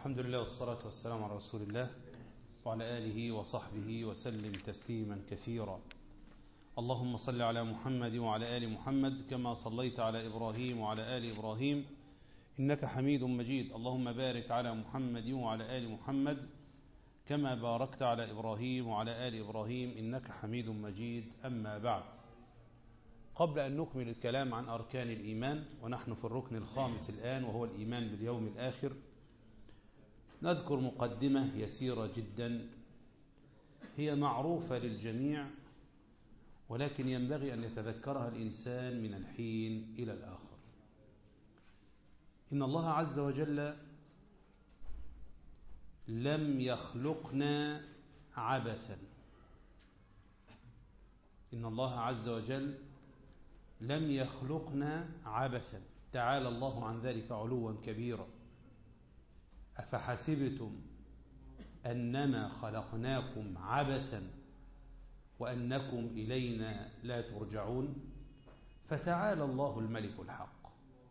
الحمد لله والصلاة والسلام على رسول الله وعلى آله وصحبه وسلم تسليما كثيرا. اللهم صل على محمد وعلى آل محمد كما صليت على إبراهيم وعلى آل إبراهيم إنك حميد مجيد. اللهم بارك على محمد وعلى آل محمد كما باركت على إبراهيم وعلى آل إبراهيم إنك حميد مجيد. أما بعد، قبل أن نكمل الكلام عن أركان الإيمان ونحن في الركن الخامس الآن وهو الإيمان باليوم الآخر، نذكر مقدمة يسيرة جدا هي معروفة للجميع، ولكن ينبغي أن يتذكرها الإنسان من الحين إلى الآخر. إن الله عز وجل لم يخلقنا عبثا. إن الله عز وجل لم يخلقنا عبثا، تعالى الله عن ذلك علوا كبيرا. أفحسبتم أنما خلقناكم عبثا وأنكم إلينا لا ترجعون، فتعالى الله الملك الحق.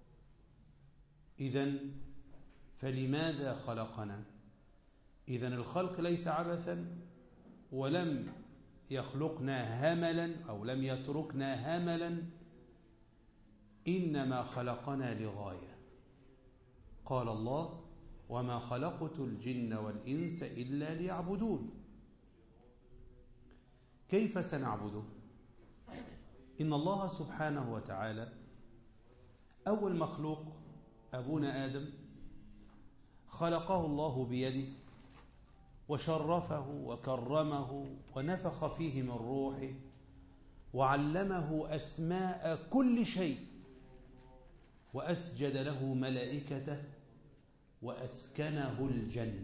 إذن فلماذا خلقنا؟ إذن الخلق ليس عبثا، ولم يخلقنا هملا أو لم يتركنا هملا، إنما خلقنا لغاية. قال الله: وما خلقت الجن والإنس إلا ليعبدون. كيف سنعبده؟ إن الله سبحانه وتعالى أول مخلوق أبونا آدم خلقه الله بيده وشرفه وكرمه ونفخ فيه من روحه وعلمه أسماء كل شيء وأسجد له ملائكته وأسكنه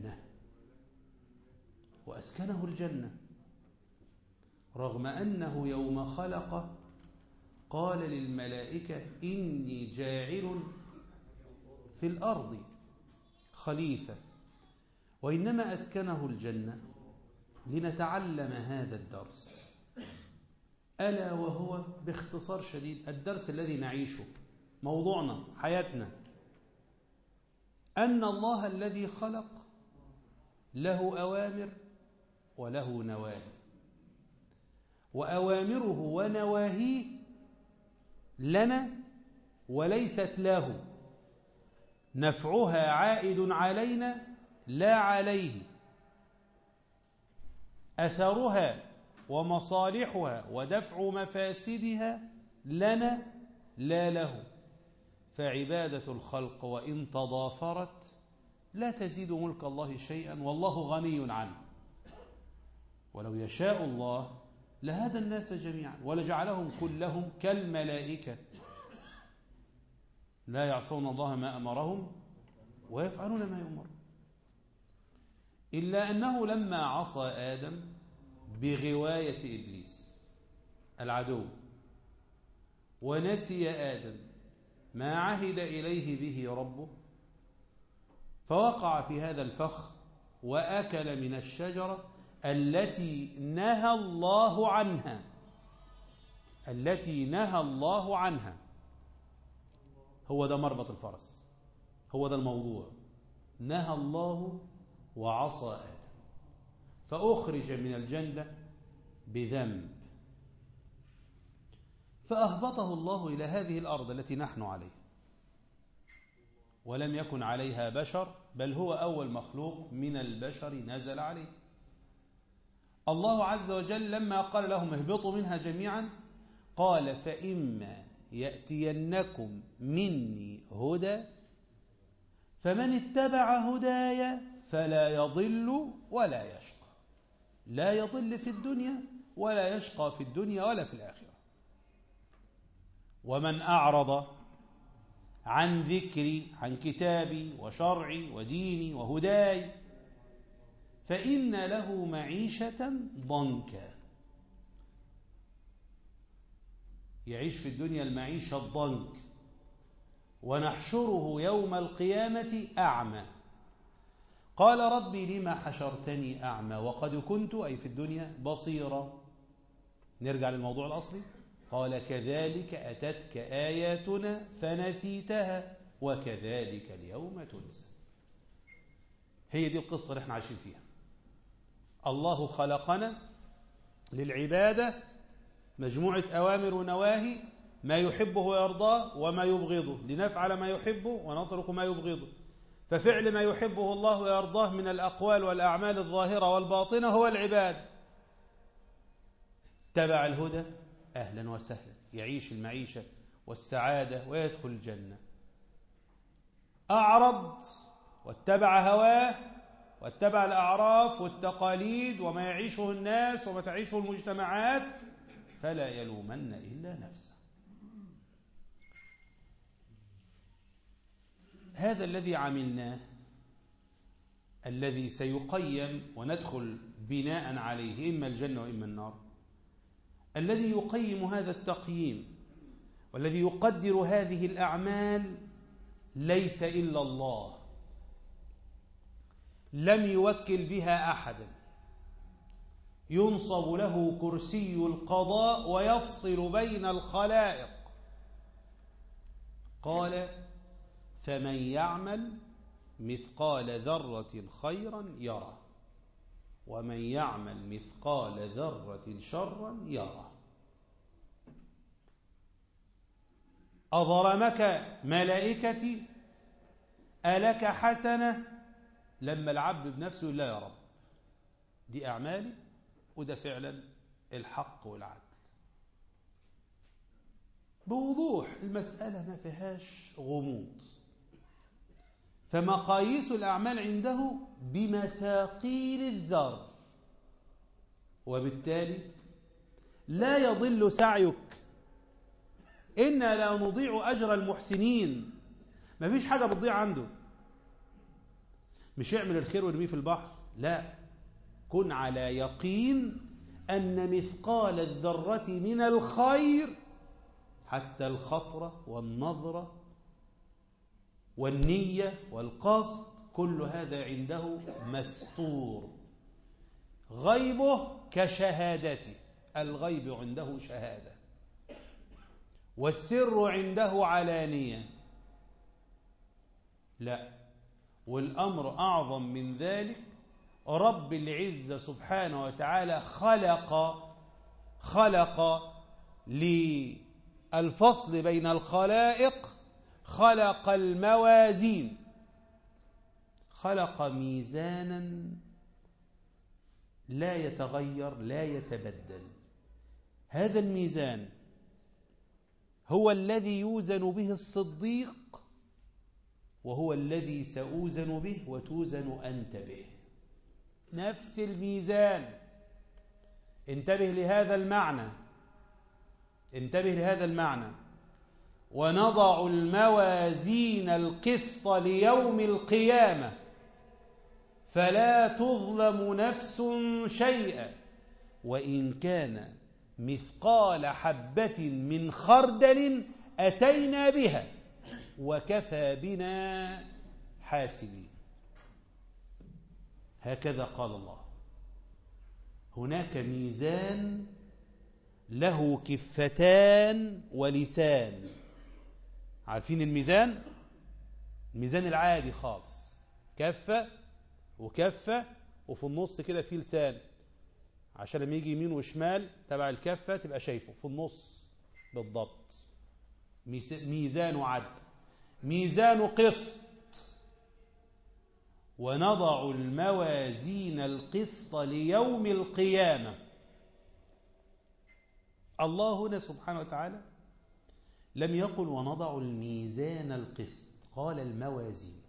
الجنة رغم أنه يوم خلق قال للملائكة: إني جاعل في الأرض خليفة. وإنما أسكنه الجنة لنتعلم هذا الدرس، ألا وهو باختصار شديد الدرس الذي نعيشه، موضوعنا، حياتنا، أن الله الذي خلق له أوامر وله نواهي، وأوامره ونواهيه لنا وليست له، نفعها عائد علينا لا عليه، أثرها ومصالحها ودفع مفاسدها لنا لا له. فعبادة الخلق وإن تضافرت لا تزيد ملك الله شيئا، والله غني عنه. ولو يشاء الله لهدى الناس جميعا ولجعلهم كلهم كالملائكة لا يعصون الله ما أمرهم ويفعلون ما يؤمرون. إلا أنه لما عصى آدم بغواية إبليس العدو ونسي آدم ما عهد إليه به ربه، فوقع في هذا الفخ وأكل من الشجرة التي نهى الله عنها. هو ده مربط الفرس، هو ده الموضوع. نهى الله وعصى آدم فأخرج من الجنة بذنب، فأهبطه الله إلى هذه الأرض التي نحن عليها، ولم يكن عليها بشر، بل هو أول مخلوق من البشر نزل عليه. الله عز وجل لما قال لهم اهبطوا منها جميعا قال: فإما يأتينكم مني هدى فمن اتبع هداي فلا يضل ولا يشقى. لا يضل في الدنيا ولا يشقى في الدنيا ولا في الآخرة. ومن أعرض عن ذكري، عن كتابي وشرعي وديني وهداي، فإن له معيشة ضنكا. يعيش في الدنيا المعيشة الضنك، ونحشره يوم القيامة أعمى. قال: ربي لما حشرتني أعمى وقد كنت، أي في الدنيا، بصيرا. نرجع للموضوع الأصلي. قال: كذلك أتتك آياتنا فنسيتها وكذلك اليوم تنسى. هي دي القصة اللي احنا عايشين فيها. الله خلقنا للعبادة، مجموعة أوامر ونواهي، ما يحبه ويرضاه وما يبغضه، لنفعل ما يحبه ونترك ما يبغضه. ففعل ما يحبه الله ويرضاه من الأقوال والأعمال الظاهرة والباطنة هو العبادة. تبع الهدى أهلا وسهلا، يعيش المعيشة والسعادة ويدخل الجنة. أعرض واتبع هواه واتبع الأعراف والتقاليد وما يعيشه الناس وما تعيشه المجتمعات، فلا يلومن إلا نفسه. هذا الذي عملناه، الذي سيقيم وندخل بناء عليه إما الجنة وإما النار، الذي يقيم هذا التقييم والذي يقدر هذه الأعمال ليس إلا الله. لم يوكل بها أحدا، ينصب له كرسي القضاء ويفصل بين الخلائق. قال: فمن يعمل مثقال ذرة خيرا يره، ومن يعمل مثقال ذرة شرا يره. أظلمك ملائكتي ألك حسنة؟ لما العبد بنفسه يقول: لا يا رب، دي أعمالي وده فعلا الحق والعدل. بوضوح المسألة ما فيهاش غموض. فمقاييس الأعمال عنده بمثاقيل الذر، وبالتالي لا يضل سعيك. إنا لا نضيع أجر المحسنين. ما فيش حاجة بتضيع عنده. مش يعمل الخير ويرميه في البحر، لا، كن على يقين أن مثقال الذرة من الخير، حتى الخطرة والنظرة والنية والقصد، كل هذا عنده مستور. غيبه كشهادته، الغيب عنده شهادة، والسر عنده علانية. لا، والأمر أعظم من ذلك. رب العزة سبحانه وتعالى خلق للفصل بين الخلائق، خلق الموازين، خلق ميزانا لا يتغير لا يتبدل. هذا الميزان هو الذي يوزن به الصديق، وهو الذي سأوزن به وتوزن أنت به. نفس الميزان. انتبه لهذا المعنى، انتبه لهذا المعنى. ونضع الموازين القسط ليوم القيامة فلا تظلم نفس شيئا وإن كان مثقال حبة من خردل أتينا بها وكفى بنا حاسبين. هكذا قال الله. هناك ميزان له كفتان ولسان. عارفين الميزان؟ الميزان العادي خالص، كفة وكفة وفي النص كده فيه لسان، عشان لما يجي يمين وشمال تبع الكفة تبقى شايفه في النص بالضبط. ميزان عدل، ميزان قسط. ونضع الموازين القسط ليوم القيامة. الله هنا سبحانه وتعالى لم يقل ونضع الميزان القسط، قال الموازين.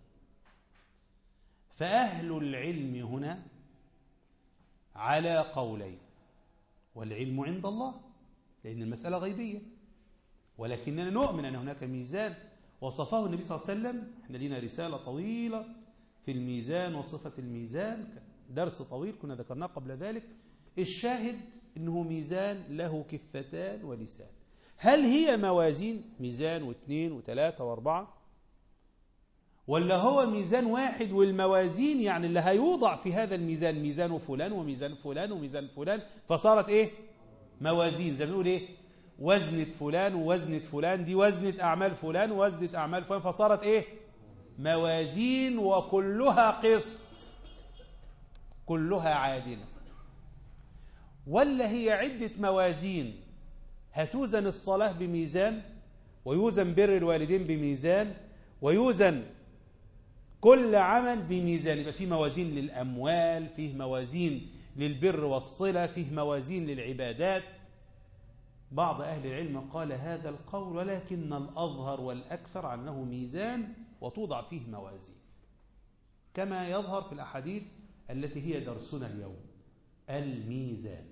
فأهل العلم هنا على قولين، والعلم عند الله لأن المسألة غيبية، ولكننا نؤمن أن هناك ميزان وصفه النبي صلى الله عليه وسلم. احنا لنا رسالة طويلة في الميزان وصفة الميزان، درس طويل كنا ذكرناه قبل ذلك. الشاهد أنه ميزان له كفتان ولسان. هل هي موازين ميزان واثنين وثلاثة واربعة، ولا هو ميزان واحد والموازين يعني اللي هيوضع في هذا الميزان ميزان فلان وميزان فلان وميزان فلان، فصارت ايه؟ موازين. زي ما بنقول ايه؟ وزنة فلان ووزنة فلان، دي وزنة أعمال فلان ووزنة أعمال فلان، فصارت ايه؟ موازين وكلها قسط. كلها عادلة، ولا هي عدة موازين هتوزن الصلاة بميزان، ويوزن بر الوالدين بميزان، ويوزن كل عمل بميزان، يبقى فيه موازين للأموال، فيه موازين للبر والصلة، فيه موازين للعبادات. بعض أهل العلم قال هذا القول، ولكن الأظهر والأكثر أنه ميزان وتوضع فيه موازين، كما يظهر في الأحاديث التي هي درسنا اليوم، الميزان.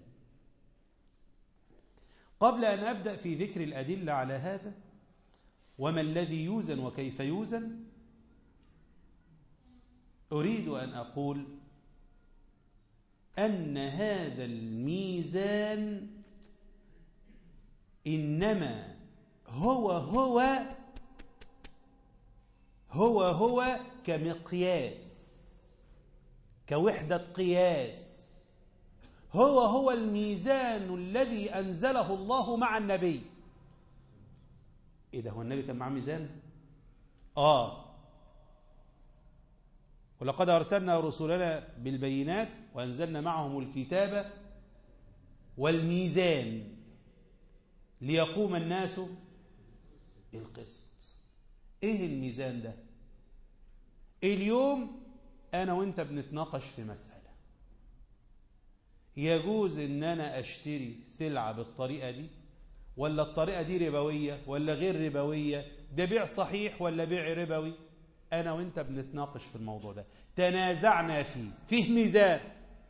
قبل أن أبدأ في ذكر الأدلة على هذا وما الذي يوزن وكيف يوزن، أريد أن أقول أن هذا الميزان إنما هو كمقياس، كوحدة قياس، هو الميزان الذي أنزله الله مع النبي. إيه ده، هو النبي كان معه ميزان؟ ولقد أرسلنا رسلنا بالبينات وأنزلنا معهم الكتاب والميزان ليقوم الناس بالقسط. إيه الميزان ده؟ اليوم أنا وإنت بنتناقش في مسألة، يجوز إن أنا أشتري سلعة بالطريقة دي، ولا الطريقة دي ربوية ولا غير ربوية، ده بيع صحيح ولا بيع ربوي. أنا وإنت بنتناقش في الموضوع ده، تنازعنا فيه ميزان.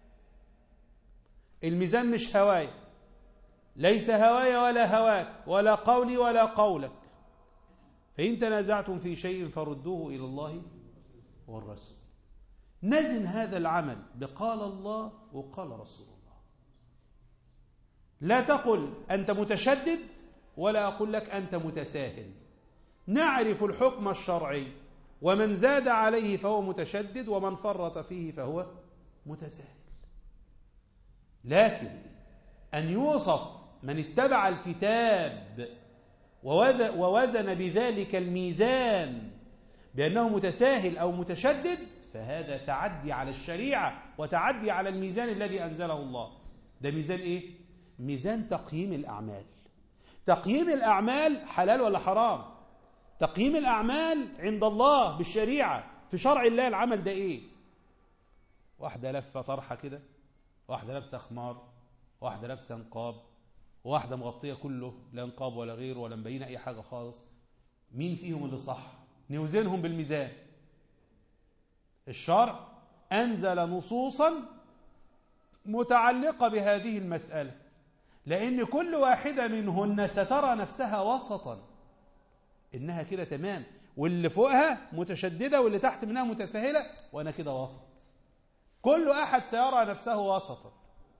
الميزان مش هواية، ليس هوايا ولا هواك ولا قولي ولا قولك. فإن تنازعتم في شيء فردوه إلى الله والرسول. نزن هذا العمل بقال الله وقال رسول الله. لا تقل أنت متشدد ولا أقول لك أنت متساهل. نعرف الحكم الشرعي، ومن زاد عليه فهو متشدد، ومن فرط فيه فهو متساهل. لكن أن يوصف من اتبع الكتاب ووزن بذلك الميزان بأنه متساهل أو متشدد، فهذا تعدي على الشريعة وتعدي على الميزان الذي أنزله الله. ده ميزان إيه؟ ميزان تقييم الأعمال. تقييم الأعمال حلال ولا حرام؟ تقييم الأعمال عند الله بالشريعة، في شرع الله العمل ده إيه؟ واحدة لفة طرحة كده، واحدة لابسة خمار، واحدة لابسة نقاب، واحدة مغطية كله، لا نقاب ولا غيره ولا مبينة أي حاجة خالص. مين فيهم اللي صح؟ نوزنهم بالميزان. الشرع أنزل نصوصا متعلقة بهذه المسألة، لأن كل واحدة منهن سترى نفسها وسطا، إنها كده تمام، واللي فوقها متشددة واللي تحت منها متساهلة، وأنا كده وسط. كل أحد سيرى نفسه وسطا.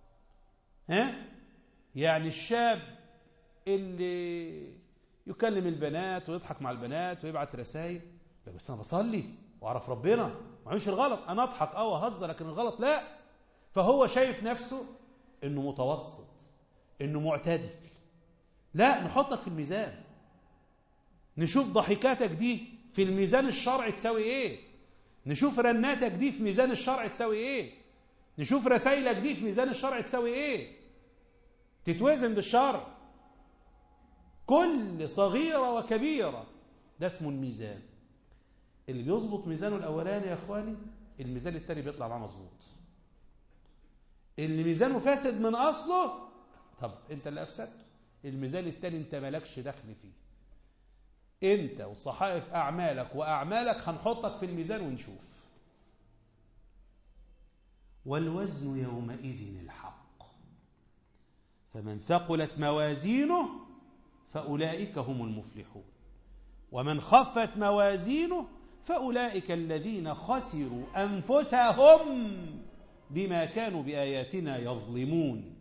يعني الشاب اللي يكلم البنات ويضحك مع البنات ويبعت رسائل، بس أنا بصلي وأعرف ربنا ما عملش الغلط، أنا أضحك وأهزر، لكن الغلط لا. فهو شايف نفسه إنه متوسط، إنه معتدل. لا، نحطك في الميزان، نشوف ضحكاتك دي في الميزان الشرعي تساوي إيه، نشوف رناتك دي في ميزان الشرع تساوي إيه، نشوف رسائلك دي في ميزان الشرع تساوي إيه، تتوزن بالشرع. كل صغيرة وكبيرة ده اسمه الميزان. اللي بيظبط ميزانه الأولاني يا أخواني، الميزان التاني بيطلع معاه مظبوط. اللي ميزانه فاسد من أصله، طب أنت اللي أفسدته. الميزان التاني أنت مالكش دخل فيه. أنت وصحائف أعمالك وأعمالك هنحطك في الميزان ونشوف. والوزن يومئذ الحق، فمن ثقلت موازينه فأولئك هم المفلحون، ومن خفت موازينه فأولئك الذين خسروا أنفسهم بما كانوا بآياتنا يظلمون.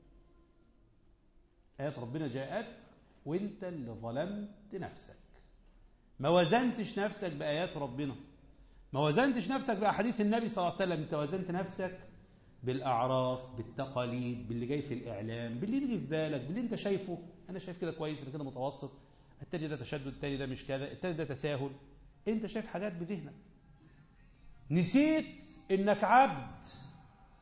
آيات ربنا جاءت وانت اللي ظلمت نفسك، ما وزنتش نفسك بآيات ربنا، ما وزنتش نفسك بأحاديث النبي صلى الله عليه وسلم. انت وزنت نفسك بالأعراف، بالتقاليد، باللي جاي في الإعلام، باللي بيجي في بالك، باللي انت شايفه. أنا شايف كده كويس، أنا كده متوسط، التاني ده تشدد، التاني ده مش كذا، التاني ده تساهل. انت شايف حاجات بذهنك، نسيت انك عبد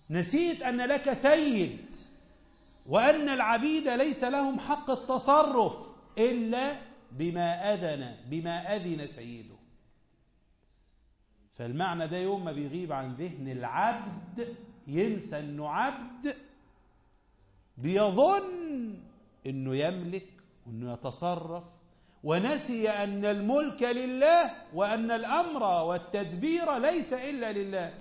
نسيت أن لك سيد، وأن العبيد ليس لهم حق التصرف إلا بما أذن سيده. فالمعنى ده يوم ما بيغيب عن ذهن العبد ينسى أنه عبد، بيظن أنه يملك وأنه يتصرف، ونسي أن الملك لله وأن الأمر والتدبير ليس إلا لله،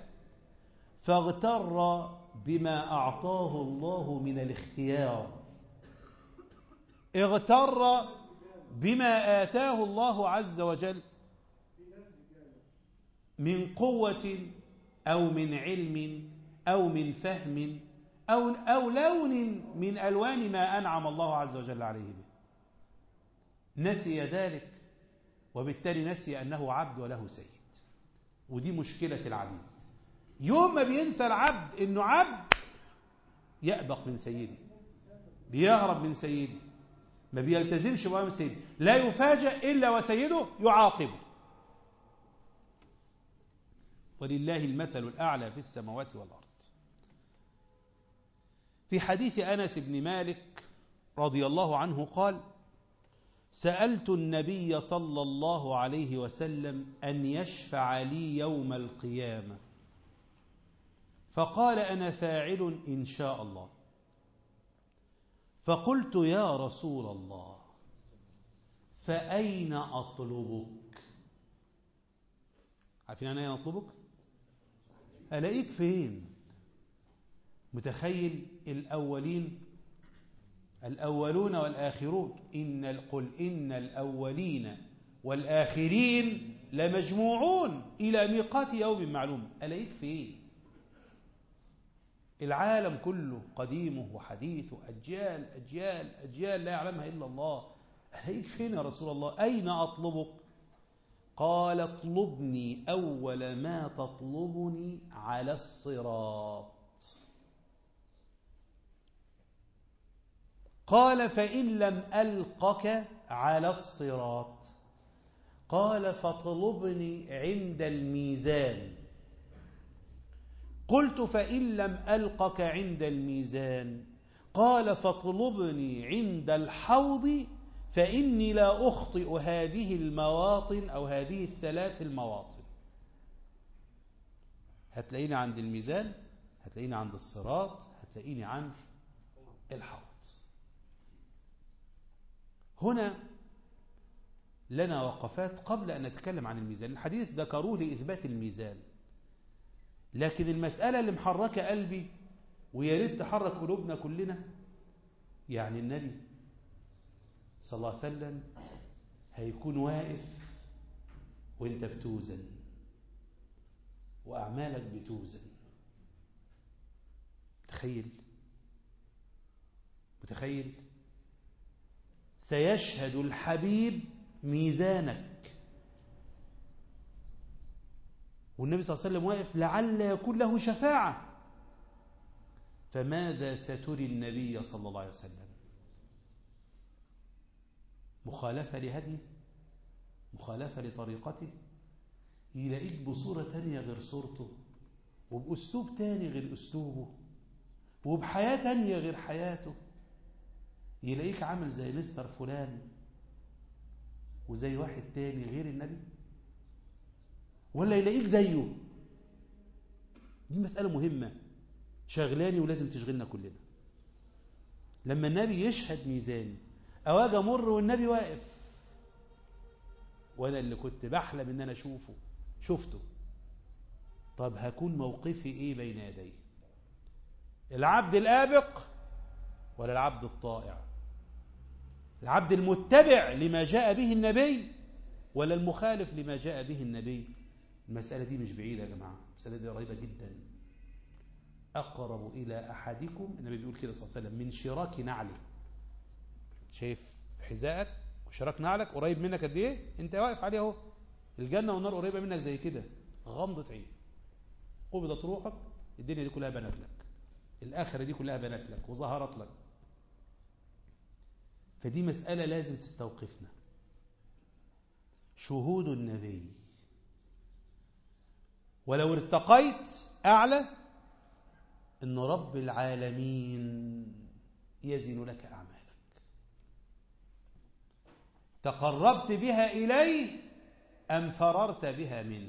فاغتر بما أعطاه الله من الاختيار، اغتر بما آتاه الله عز وجل من قوة أو من علم أو من فهم أو لون من ألوان ما أنعم الله عز وجل عليه به. نسي ذلك، وبالتالي نسي أنه عبد وله سيد. ودي مشكلة العبيد. يوم ما بينسى العبد أنه عبد يأبق من سيده، بيهرب من سيده، ما بيلتزمش بأمر سيده، لا يفاجأ إلا وسيده يعاقبه. ولله المثل الأعلى في السماوات والأرض. في حديث أنس بن مالك رضي الله عنه قال: سألت النبي صلى الله عليه وسلم أن يشفع لي يوم القيامة، فقال: أنا فاعل إن شاء الله. فقلت: يا رسول الله، فأين أطلبك؟ عارفين أنا أين أطلبك؟ ألاقيك فين؟ متخيل الأولون والآخرون، قل إن الأولين والآخرين لمجموعون إلى ميقات يوم معلوم. ألاقيك فين؟ العالم كله قديمه وحديثه أجيال أجيال أجيال لا يعلمها إلا الله. ألاقيك فين يا رسول الله؟ أين أطلبك؟ قال: اطلبني أول ما تطلبني على الصراط. قال: فإن لم ألقك على الصراط؟ قال: فاطلبني عند الميزان. قلت: فإن لم ألقك عند الميزان؟ قال: فاطلبني عند الحوض، فإني لا أخطئ هذه المواطن أو هذه الثلاث المواطن. هتلاقيني عند الميزان، هتلاقيني عند الصراط، هتلاقيني عند الحوض. هنا لنا وقفات قبل أن نتكلم عن الميزان. الحديث ذكروه لإثبات الميزان، لكن المسألة اللي محركة قلبي ويا ريت تحرك قلوبنا كلنا، يعني النبي صلى الله عليه وسلم هيكون واقف وانت بتوزن وأعمالك بتوزن. متخيل سيشهد الحبيب ميزانك، والنبي صلى الله عليه وسلم واقف لعل يكون له شفاعة. فماذا ستري النبي صلى الله عليه وسلم؟ مخالفة لهديه، مخالفة لطريقته، يلاقيك بصورة تانية غير صورته، وبأسلوب تاني غير أسلوبه، وبحياة تانية غير حياته. يلاقيك عامل زي مستر فلان وزي واحد تاني غير النبي، ولا يلاقيك زيه. دي مسألة مهمة شغلاني ولازم تشغلنا كلنا. لما النبي يشهد ميزاني، أواجه مر والنبي واقف، وأنا اللي كنت بحلم إن أنا شفته. طب هكون موقفي إيه بين يديه؟ العبد الآبق ولا العبد الطائع؟ العبد المتبع لما جاء به النبي ولا المخالف لما جاء به النبي؟ المسألة دي مش بعيدة يا جماعة، المسألة دي قريبة جدا. أقرب إلى أحدكم، النبي بيقول كده صلى الله عليه وسلم، من شراك نعله. شايف حذائك وشراك نعلك قريب منك قد إيه؟ أنت واقف عليه أهو. الجنة والنار قريبة منك زي كده، غمضة عين. قبضت روحك، الدنيا دي كلها بنت لك، الآخرة دي كلها بنت لك وظهرت لك. فدي مسألة لازم تستوقفنا. شهود النبي، ولو ارتقيت أعلى إن رب العالمين يزن لك أعمالك، تقربت بها إليه أم فررت بها منه،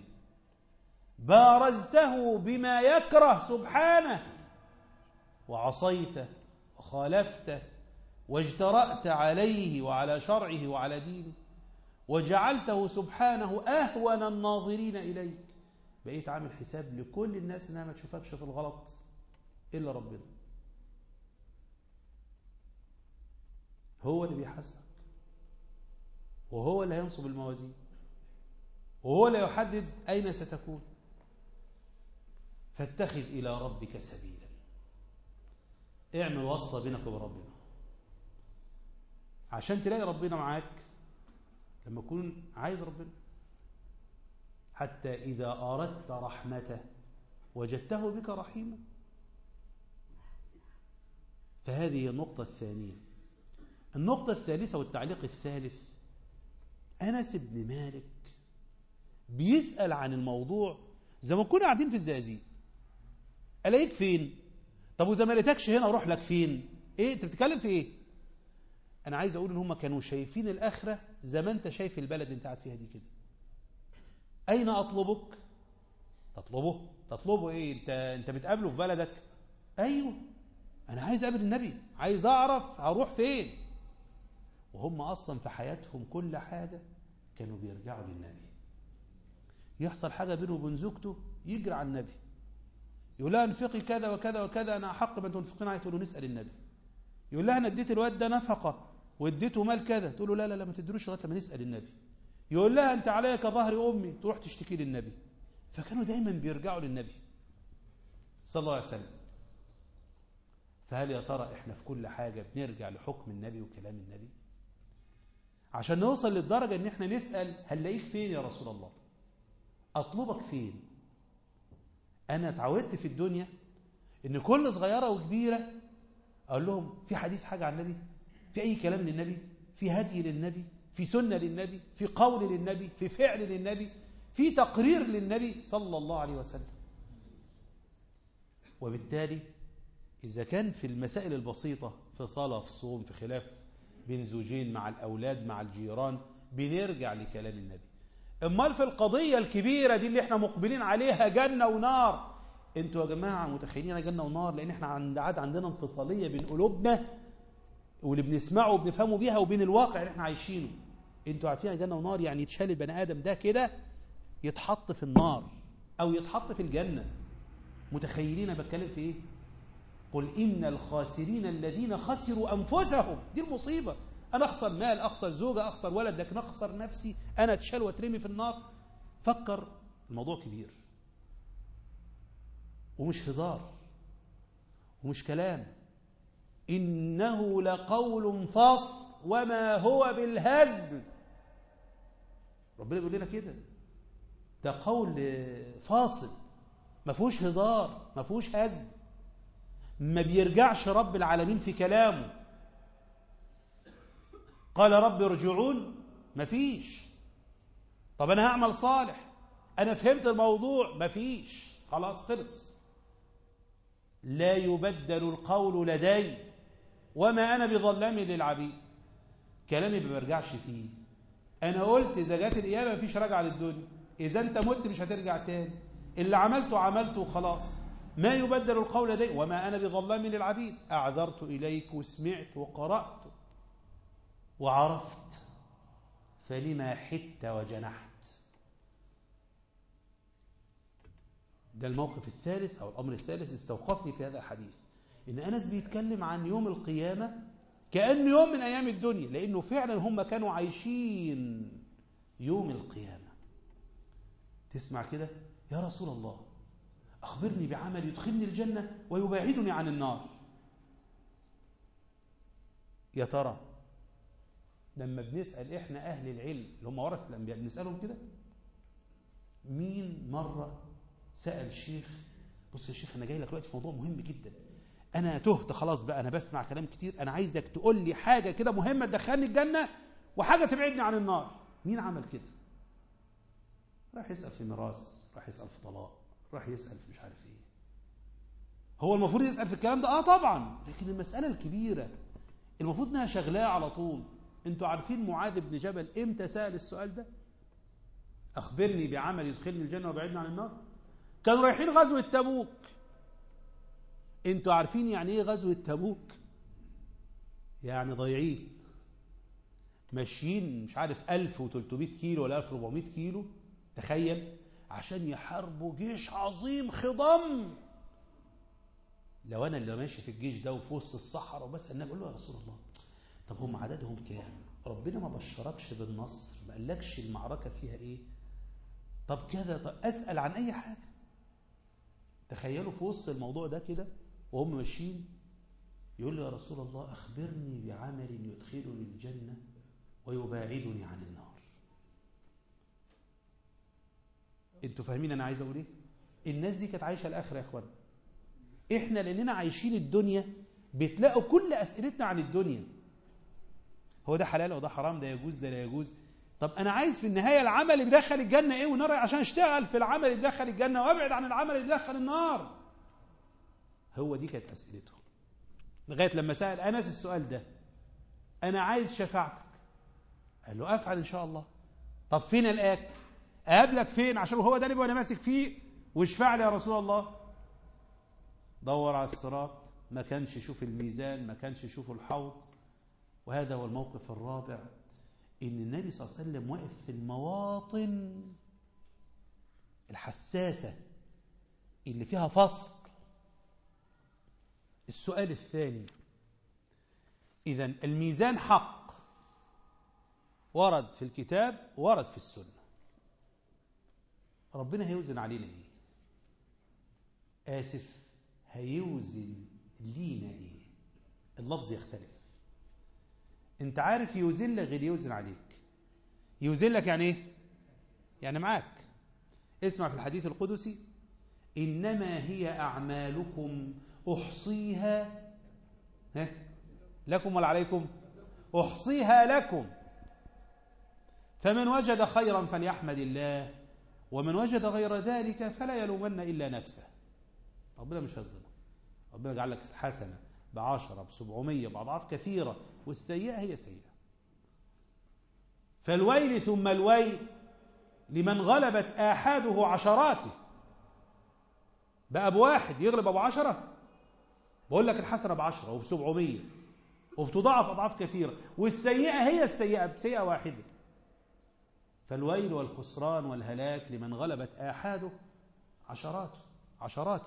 بارزته بما يكره سبحانه وعصيته وخالفته واجترأت عليه وعلى شرعه وعلى دينه وجعلته سبحانه أهون الناظرين إليك، بقيت عامل حساب لكل الناس إنها ما تشوفكش في الغلط إلا ربنا. هو اللي بيحاسبك، وهو اللي هينصب الموازين، وهو اللي يحدد أين ستكون. فاتخذ إلى ربك سبيلا، اعمل وصلة بينك وبين ربنا عشان تلاقي ربنا معاك لما تكون عايز ربنا. حتى إذا أردت رحمته وجدته بك رحيما. فهذه هي النقطة الثانية. النقطة الثالثة والتعليق الثالث، أنس بن مالك بيسأل عن الموضوع زي ما كنا قاعدين في الزقازيق، ألاقيك فين؟ طب وإذا ما لقيتكش هنا أروح لك فين؟ إيه أنت بتتكلم في إيه؟ أنا عايز أقول إن هم كانوا شايفين الآخرة زي ما أنت شايف البلد اللي أنت قاعد فيها دي كده. أين أطلبك؟ تطلبه إيه؟ أنت بتقابله في بلدك؟ أيوه، أنا عايز أقابل النبي، عايز أعرف هروح فين. وهم أصلا في حياتهم كل حاجة كانوا بيرجعوا للنبي. يحصل حاجة بينه وبين زوجته يجري على النبي، يقول لها انفقي كذا وكذا وكذا، أنا أحق ما تنفقين عليه، تقول له نسأل النبي. يقول لها أنا اديت الواد ده نفقة واديته مال كذا، تقول له لا ما تدروش لغاية ما نسأل النبي. يقول لها أنت عليك كظهر أمي، تروح تشتكي للنبي. فكانوا دايما بيرجعوا للنبي صلى الله عليه وسلم. فهل يا ترى إحنا في كل حاجة بنرجع لحكم النبي وكلام النبي عشان نوصل للدرجة إن إحنا نسأل هنلاقيك فين يا رسول الله؟ أطلبك فين؟ أنا اتعودت في الدنيا إن كل صغيرة وكبيرة أقول لهم في حديث حاجة عن النبي، في أي كلام للنبي، في هدي للنبي، في سنة للنبي، في قول للنبي، في فعل للنبي، في تقرير للنبي صلى الله عليه وسلم. وبالتالي إذا كان في المسائل البسيطة، في صلاة، في صوم، في خلاف بين زوجين، مع الأولاد، مع الجيران، بنرجع لكلام النبي. امال في القضية الكبيرة دي اللي احنا مقبلين عليها، جنة ونار، انتوا يا جماعة متخيلين جنة ونار؟ لأن احنا عندنا انفصالية بين قلوبنا واللي بنسمعه وبنفهمه بيها وبين الواقع اللي احنا عايشينه. انتوا عارفين جنة ونار يعني يتشال البني آدم ده كده يتحط في النار أو يتحط في الجنة. متخيلين بتكلم في ايه؟ قل إن الخاسرين الذين خسروا أنفسهم. دي المصيبة، أنا أخسر مال، أخسر زوجة، أخسر ولد، لكن أخسر نفسي، أنا أتشال وأترمي في النار. فكر، الموضوع كبير ومش هزار ومش كلام. إنه لقول فصل وما هو بالهزل. ربنا بيقول لنا كده، ده قول فاصل، ما فيهوش هزار، ما فيهوش هزل، ما بيرجعش رب العالمين في كلامه. قال رب ارجعون، ما فيش. طب أنا هعمل صالح، أنا فهمت الموضوع، ما فيش، خلاص خلص. لا يبدل القول لدي وما أنا بظلام للعبيد. كلامي ما برجعش فيه. أنا قلت إذا جات القيامة ما فيش رجعة للدنيا، إذا أنت مت مش هترجع تاني، اللي عملته وخلاص. ما يبدل القول لدي وما أنا بظلام للعبيد. أعذرت إليك وسمعت وقرأت وعرفت، فلما حدت وجنحت. ده الموقف الثالث أو الأمر الثالث استوقفني في هذا الحديث، إن أنس بيتكلم عن يوم القيامة كأنه يوم من أيام الدنيا، لأنه فعلا هم كانوا عايشين يوم القيامة. تسمع كده، يا رسول الله أخبرني بعمل يدخلني الجنة ويباعدني عن النار. يا ترى لما بنسأل إحنا أهل العلم اللي هم ورثة الأنبياء بنسألهم كده؟ مين مرة سأل شيخ بص يا شيخ أنا جاي لك دلوقتي في موضوع مهم جدا، أنا تهت خلاص بقى، أنا بسمع كلام كتير، أنا عايزك تقول لي حاجة كده مهمة تدخلني الجنة وحاجة تبعدني عن النار. مين عمل كده؟ راح يسأل في ميراث، راح يسأل في طلاق، راح يسأل في مش عارف إيه. هو المفروض يسأل في الكلام ده؟ طبعا، لكن المسألة الكبيرة المفروض انها شغلاه على طول. انتوا عارفين معاذ بن جبل امتى سأل السؤال ده؟ أخبرني بعمل يدخلني الجنة وبعدني عن النار. كانوا رايحين غزوة تبوك. انتوا عارفين يعني ايه غزوة تبوك؟ يعني ضايعين ماشيين مش عارف 1300 كيلو ولا 1400 كيلو، تخيل، عشان يحاربوا جيش عظيم خضم. لو انا اللي ماشي في الجيش ده وفي وسط الصحراء وبسأل النبي اقول له يا رسول الله، طب هم عددهم كام؟ ربنا ما بشركش بالنصر، ما قالكش المعركة فيها ايه؟ طب كذا، طب اسأل عن اي حاجة. تخيلوا في وسط الموضوع ده كده وهم ماشيين يقول لي يا رسول الله اخبرني بعمل يدخلني الجنة ويباعدني عن النار. انتوا فاهمين انا عايز اقول ايه؟ الناس دي كانت عايشه الاخره يا اخوان. احنا لاننا عايشين الدنيا بتلاقوا كل اسئلتنا عن الدنيا، هو ده حلال وده حرام، ده يجوز ده لا يجوز. طب انا عايز في النهايه العمل اللي بيدخل الجنه ايه والنار عشان اشتغل في العمل اللي بيدخل الجنه وابعد عن العمل اللي بيدخل النار. هو دي كانت اسئلته لغايه لما سال انس السؤال ده، انا عايز شفاعتك. قال له افعل ان شاء الله. طب فين الاك؟ اقابلك فين عشان هو ده اللي وانا ماسك فيه واشفع لي يا رسول الله. دور على الصراط، ما كانش يشوف الميزان، ما كانش يشوف الحوض. وهذا هو الموقف الرابع، ان النبي صلى الله عليه وسلم واقف في المواطن الحساسة اللي فيها فصل. السؤال الثاني، إذن الميزان حق، ورد في الكتاب ورد في السنة. ربنا هيوزن علينا ايه؟ آسف، هيوزن لينا ايه؟ اللفظ يختلف. انت عارف يوزن لك غير يوزن عليك. يوزن لك يعني ايه؟ يعني معاك. اسمع في الحديث القدسي، إنما هي أعمالكم أحصيها لكم ولا عليكم؟ أحصيها لكم، فمن وجد خيرا فليحمد الله، ومن وجد غير ذلك فلا يلومن إلا نفسه. ربنا مش هيظلمك. ربنا جعل لك حسنة ب10 ب700 بأضعاف كثيرة، والسيئة هي سيئة. فالويل ثم الويل لمن غلبت آحاده عشراته. بقى بواحد يغلب أبو 10، بقول لك الحسنة ب10 وب700 وبتضاعف أضعاف كثيرة، والسيئة هي السيئة بسيئة واحدة. فالويل والخسران والهلاك لمن غلبت آحاده عشراته.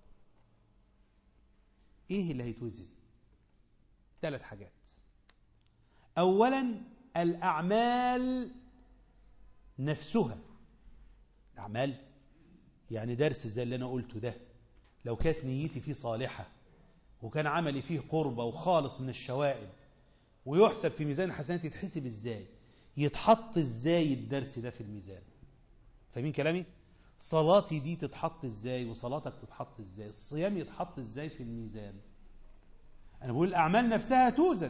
إيه اللي هيتوزن؟ 3 حاجات. أولا الأعمال نفسها. الأعمال يعني درس زي اللي أنا قلته ده، لو كانت نيتي فيه صالحة وكان عملي فيه قربة وخالص من الشوائب ويحسب في ميزان الحسنات، يتحسب إزاي؟ يتحط إزاي الدرس ده في الميزان؟ فاهمين كلامي؟ صلاتي دي تتحط إزاي وصلاتك تتحط إزاي؟ الصيام يتحط إزاي في الميزان؟ أنا بقول الأعمال نفسها توزن،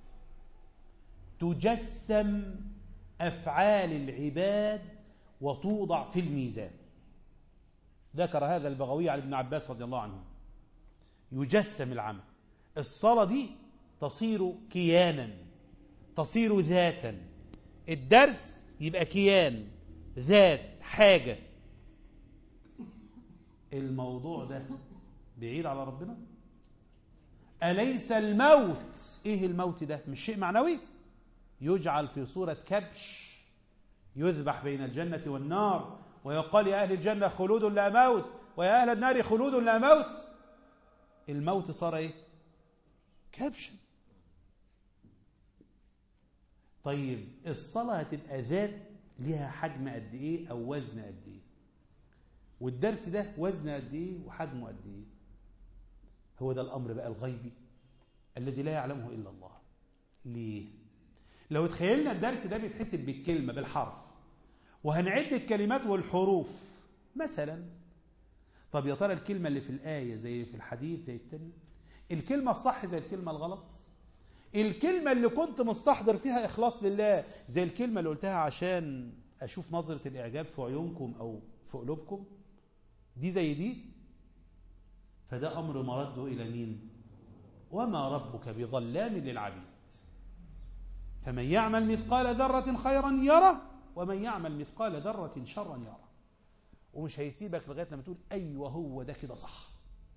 تجسم أفعال العباد وتوضع في الميزان. ذكر هذا البغوي عن ابن عباس رضي الله عنه. يجسم العمل. الصلاة دي تصير كيانا، تصير ذاتا. الدرس يبقى كيان، ذات، حاجة. الموضوع ده بعيد على ربنا. أليس الموت، إيه الموت ده؟ مش شيء معنوي؟ يجعل في صورة كبش يذبح بين الجنة والنار ويقال يا أهل الجنة خلود لا موت ويا أهل النار خلود لا موت. الموت صار إيه؟ كبش. طيب الصلاة هتبقى ذات لها حجم قد إيه أو وزن قد إيه؟ والدرس ده وزن قد إيه وحجمه قد إيه؟ هو ده الأمر بقى الغيبي الذي لا يعلمه إلا الله. ليه؟ لو تخيلنا الدرس ده بيتحسب بالكلمة بالحرف وهنعد الكلمات والحروف مثلا، طب يا ترى الكلمة اللي في الآية زي في الحديث زي التاني؟ الكلمة الصح زي الكلمة الغلط؟ الكلمة اللي كنت مستحضر فيها إخلاص لله زي الكلمة اللي قلتها عشان أشوف نظرة الإعجاب في عيونكم أو في قلوبكم؟ دي زي دي؟ فده أمر مرده إلى مين؟ وما ربك بظلام للعبيد. فمن يعمل مثقال ذرة خيرا يره، ومن يعمل مثقال ذرة شرا يره. ومش هيسيبك لغاية لما تقول أيوه هو ده كده صح.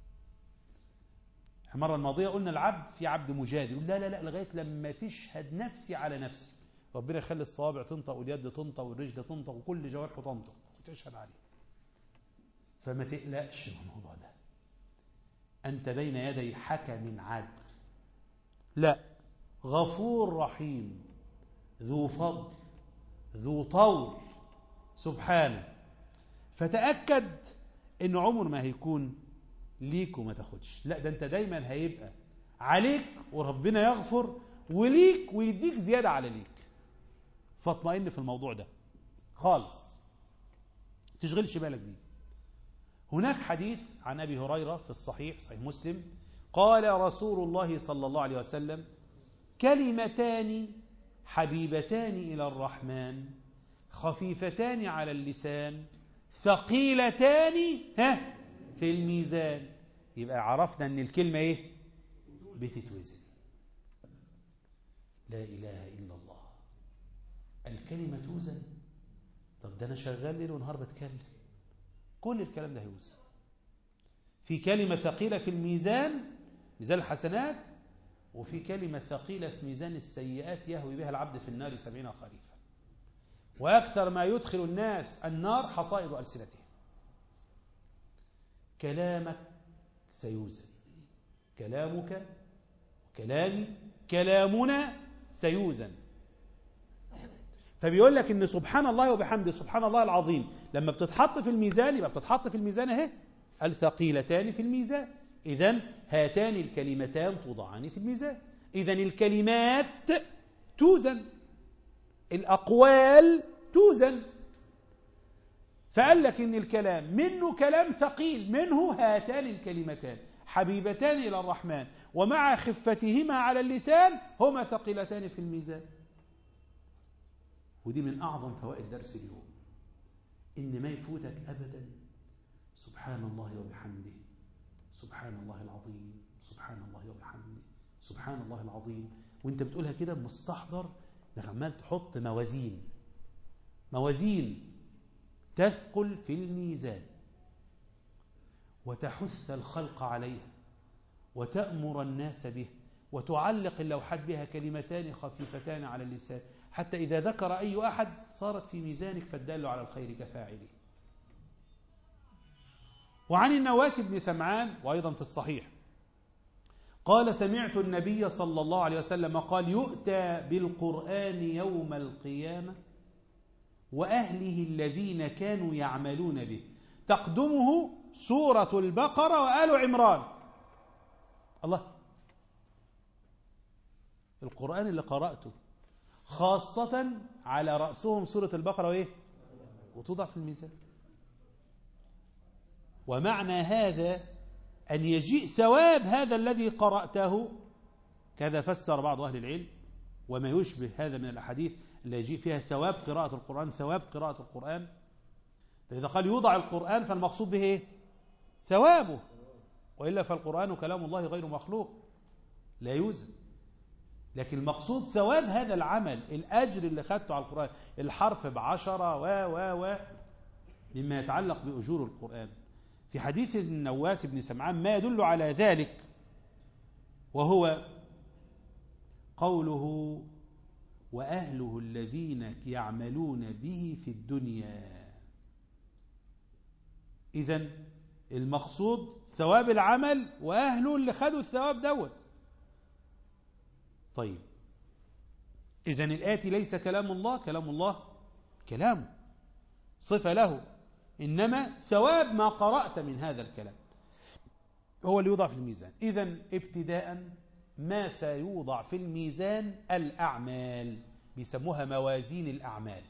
المرة الماضية قلنا العبد في عبد مجادل، لا لا لا، لغاية لما تشهد نفسي على نفسي. ربنا يخلي الصوابع تنطق واليد تنطق والرجل تنطق وكل جوارحه تنطق وتشهد عليه. فما تقلقش من الموضوع ده، أنت بين يدي حكم عدل، لا، غفور رحيم ذو فضل ذو طول سبحانه. فتأكد إن عمر ما هيكون ليك وما تاخدش، لا، ده أنت دايما هيبقى عليك وربنا يغفر، وليك ويديك زيادة على ليك. فاطمئن في الموضوع ده خالص، تشغلش بالك بيه. هناك حديث عن أبي هريرة في الصحيح، صحيح مسلم، قال رسول الله صلى الله عليه وسلم: كلمتان حبيبتان إلى الرحمن خفيفتان على اللسان ثقيلتان في الميزان. يبقى عرفنا أن الكلمة إيه؟ بتتوزن. لا إله إلا الله، الكلمة توزن. طب ده أنا شغال ليل ونهار بتكلم، كل الكلام ده هيوزن. في كلمة ثقيلة في الميزان، ميزان الحسنات، وفي كلمة ثقيلة في ميزان السيئات يهوي بها العبد في النار 70 خريفا. وأكثر ما يدخل الناس النار حصائد ألسنتهم. كلامك سيوزن، كلامك كلامي كلامنا سيوزن. فبيقول لك إن سبحان الله وبحمده سبحان الله العظيم لما بتتحط في الميزان، يبقى بتتحط في الميزان اهي الثقيلتان في الميزان. إذن هاتان الكلمتان توضعان في الميزان. إذن الكلمات توزن، الأقوال توزن. فقال لك إن الكلام منه كلام ثقيل، منه هاتان الكلمتان حبيبتان إلى الرحمن ومع خفتهما على اللسان هما ثقيلتان في الميزان. ودي من أعظم فوائد درس اليوم، إن ما يفوتك أبدا سبحان الله وبحمده سبحان الله العظيم سبحان الله وبحمده سبحان الله العظيم. وانت بتقولها كده مستحضر انك عمال تحط موازين تثقل في الميزان وتحث الخلق عليها وتأمر الناس به وتعلق اللوحات بها كلمتان خفيفتان على اللسان، حتى إذا ذكر أي أحد صارت في ميزانك فالدال على الخير كفاعله. وعن النواس بن سمعان وأيضا في الصحيح قال: سمعت النبي صلى الله عليه وسلم قال: يؤتى بالقرآن يوم القيامة وأهله الذين كانوا يعملون به، تقدمه سورة البقرة وآل عمران. الله، القرآن اللي قرأته خاصة على رأسهم سورة البقرة وإيه؟ وتوضع في الميزان. ومعنى هذا أن يجيء ثواب هذا الذي قرأته، كذا فسر بعض أهل العلم، وما يشبه هذا من الأحاديث اللي يجيء فيها ثواب قراءة القرآن، ثواب قراءة القرآن. فإذا قال يوضع القرآن فالمقصود به إيه؟ ثوابه، وإلا فالقرآن كلام الله غير مخلوق لا يوزن. لكن المقصود ثواب هذا العمل، الأجر اللي خدته على القرآن، الحرف ب10 و مما يتعلق بأجور القرآن. في حديث النواس بن سمعان ما يدل على ذلك، وهو قوله: وأهله الذين يعملون به في الدنيا. إذن المقصود ثواب العمل وأهله اللي خدوا الثواب دوت. طيب، إذن الآتي ليس كلام الله، كلام الله كلامه صفة له، إنما ثواب ما قرأت من هذا الكلام هو اللي يوضع في الميزان. إذن ابتداء ما سيوضع في الميزان الأعمال، بيسموها موازين الأعمال.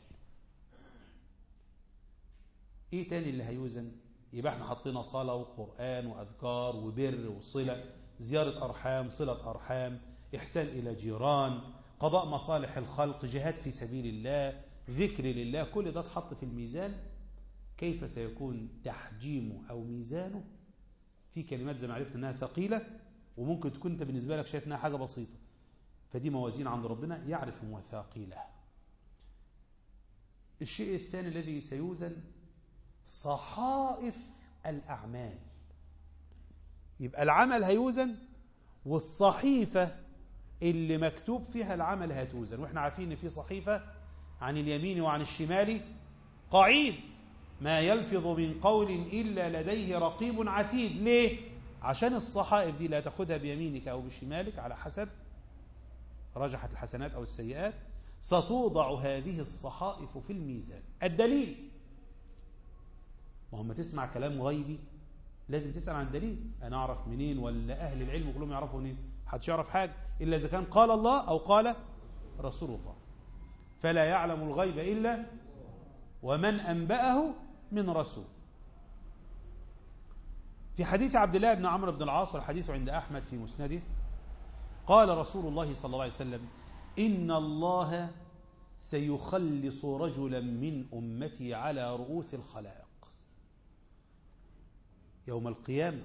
إيه تاني اللي هيوزن؟ يبقى احنا حطينا صلاة وقرآن وأذكار وبر وصلة، زيارة أرحام، صلة أرحام، إحسان إلى جيران، قضاء مصالح الخلق، جهاد في سبيل الله، ذكر لله، كل ده اتحط في الميزان. كيف سيكون تحجيمه أو ميزانه؟ في كلمات زي ما عرفنا أنها ثقيلة، وممكن تكون أنت بالنسبة لك شايف أنها حاجة بسيطة، فدي موازين عند ربنا يعرف مثاقيلها. الشيء الثاني الذي سيوزن صحائف الأعمال. يبقى العمل هيوزن، والصحيفة اللي مكتوب فيها العمل هتوزن. واحنا عارفين ان في صحيفة عن اليمين وعن الشمال قعيد، ما يلفظ من قول إلا لديه رقيب عتيد. ليه؟ عشان الصحائف دي لا تاخدها بيمينك أو بشمالك على حسب رجحت الحسنات أو السيئات، ستوضع هذه الصحائف في الميزان. الدليل، ما هم تسمع كلام غيبي لازم تسأل عن الدليل. أنا أعرف منين؟ ولا أهل العلم كلهم يعرفوا منين؟ محدش يعرف حاجة إلا إذا كان قال الله أو قال رسول الله. فلا يعلم الغيب إلا ومن أنبأه من رسول. في حديث عبد الله بن عمرو بن العاص، والحديث عند أحمد في مسنده، قال رسول الله صلى الله عليه وسلم: إن الله سيخلص رجلا من أمتي على رؤوس الخلائق يوم القيامة.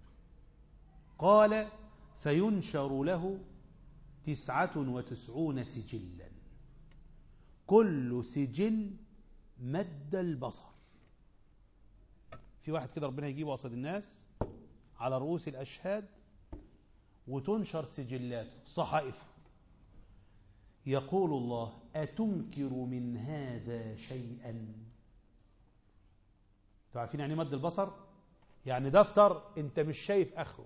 قال: فينشر له 99 سجلا، كل سجل مد البصر. في واحد كده ربنا يجيبه وسط الناس على رؤوس الأشهاد، وتنشر سجلاته صحائفه. يقول الله: أتنكر من هذا شيئا؟ انتوا عارفين يعني مد البصر؟ يعني دفتر انت مش شايف اخره،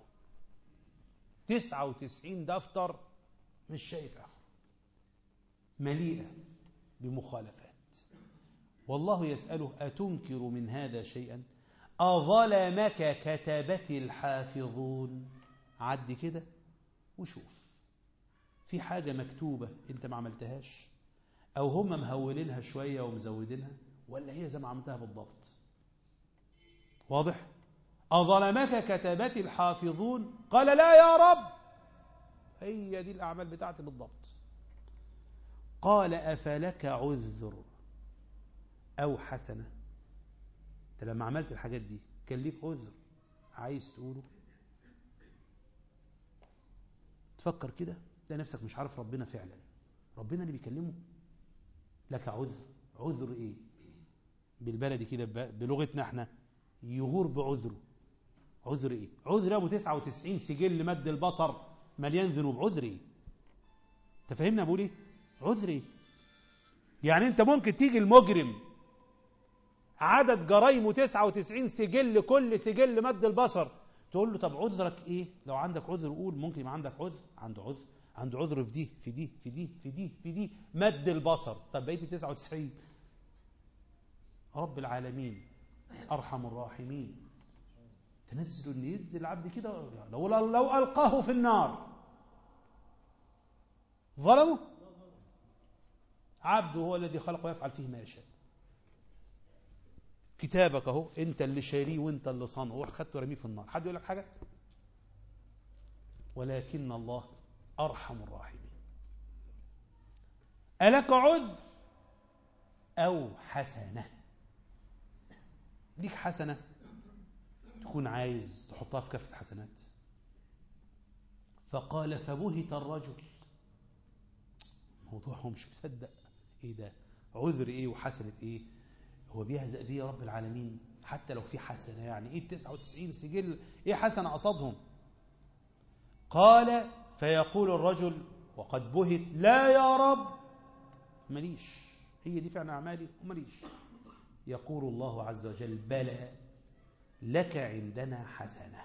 99 دفتر مش شايف اخره، مليئة بمخالفات. والله يسأله: أتنكر من هذا شيئا؟ أظلمك كتبة الحافظون؟ عد كده وشوف، في حاجة مكتوبة انت ما عملتهاش، او هم مهولينها شوية ومزودينها، ولا هي زي ما عملتها بالضبط؟ واضح؟ أظلمك كتبة الحافظون؟ قال: لا يا رب، هي دي الأعمال بتاعتي بالضبط. قال: أفلك عذر أو حسنة؟ انت لما عملت الحاجات دي كان ليك عذر عايز تقوله؟ تفكر كده تلاقي نفسك مش عارف ربنا فعلا، ربنا اللي بيكلمه. لك عذر. عذر ايه؟ بالبلدي كده بلغتنا احنا، يغور بعذره. عذر ايه؟ عذر ابو 99 سجل مد البصر مليان ذنوب. عذر ايه؟ تفهمنا بقول ايه؟ عذر ايه؟ يعني انت ممكن تيجي المجرم عدد جرايمه 99 سجل، كل سجل مد البصر، تقول له: طب عذرك ايه؟ لو عندك عذر قول. ممكن يبقى عندك عذر، عنده عذر في دي في دي في دي في دي في دي مد البصر. طب بقيت 99؟ رب العالمين أرحم الراحمين تنزل ان ينزل العبد كده، لو ألقاه في النار ظلمه؟ عبده هو الذي خلقه يفعل فيه ما يشاء. كتابك اهو انت اللي شاريه وانت اللي صانعه، خدته ورميه في النار، حد يقول لك حاجه؟ ولكن الله أرحم الراحمين. ألك عذر أو حسنة؟ ليك حسنة تكون عايز تحطها في كافة حسنات. فقال: فبهت الرجل. موضوع هو مش مصدق، ايه ده؟ عذر ايه وحسنة ايه؟ هو بيهزأ بيه يا رب العالمين؟ حتى لو في حسنة، يعني ايه 99 سجل؟ ايه حسنة قصدهم؟ قال: فيقول الرجل وقد بهت: لا يا رب، ماليش، هي دي فعلا أعمالي وماليش. يقول الله عز وجل: بلى، لك عندنا حسنة.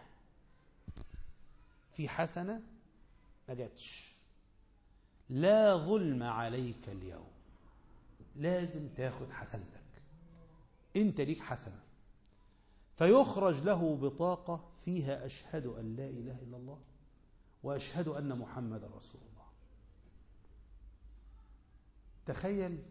في حسنة ما جاتش. لا ظلم عليك اليوم، لازم تاخد حسنتك، انت ليك حسنة. فيخرج له بطاقة فيها: أشهد أن لا إله إلا الله وأشهد أن محمد رسول الله. تخيل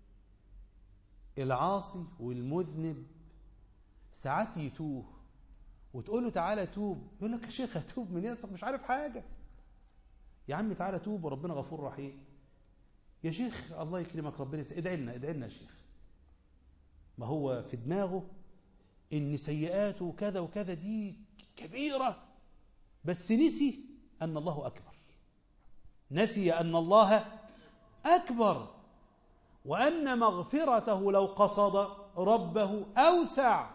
العاصي والمذنب ساعات يتوه وتقول له: تعالى توب، يقول لك: يا شيخ اتوب منين؟ مش عارف حاجة. يا عم تعالى توب وربنا غفور رحيم. يا شيخ الله يكرمك ربنا ادعي لنا يا شيخ. ما هو في دماغه إن سيئاته كذا وكذا دي كبيرة، بس نسي أن الله أكبر، نسي أن الله أكبر، وأن مغفرته لو قصد ربه أوسع.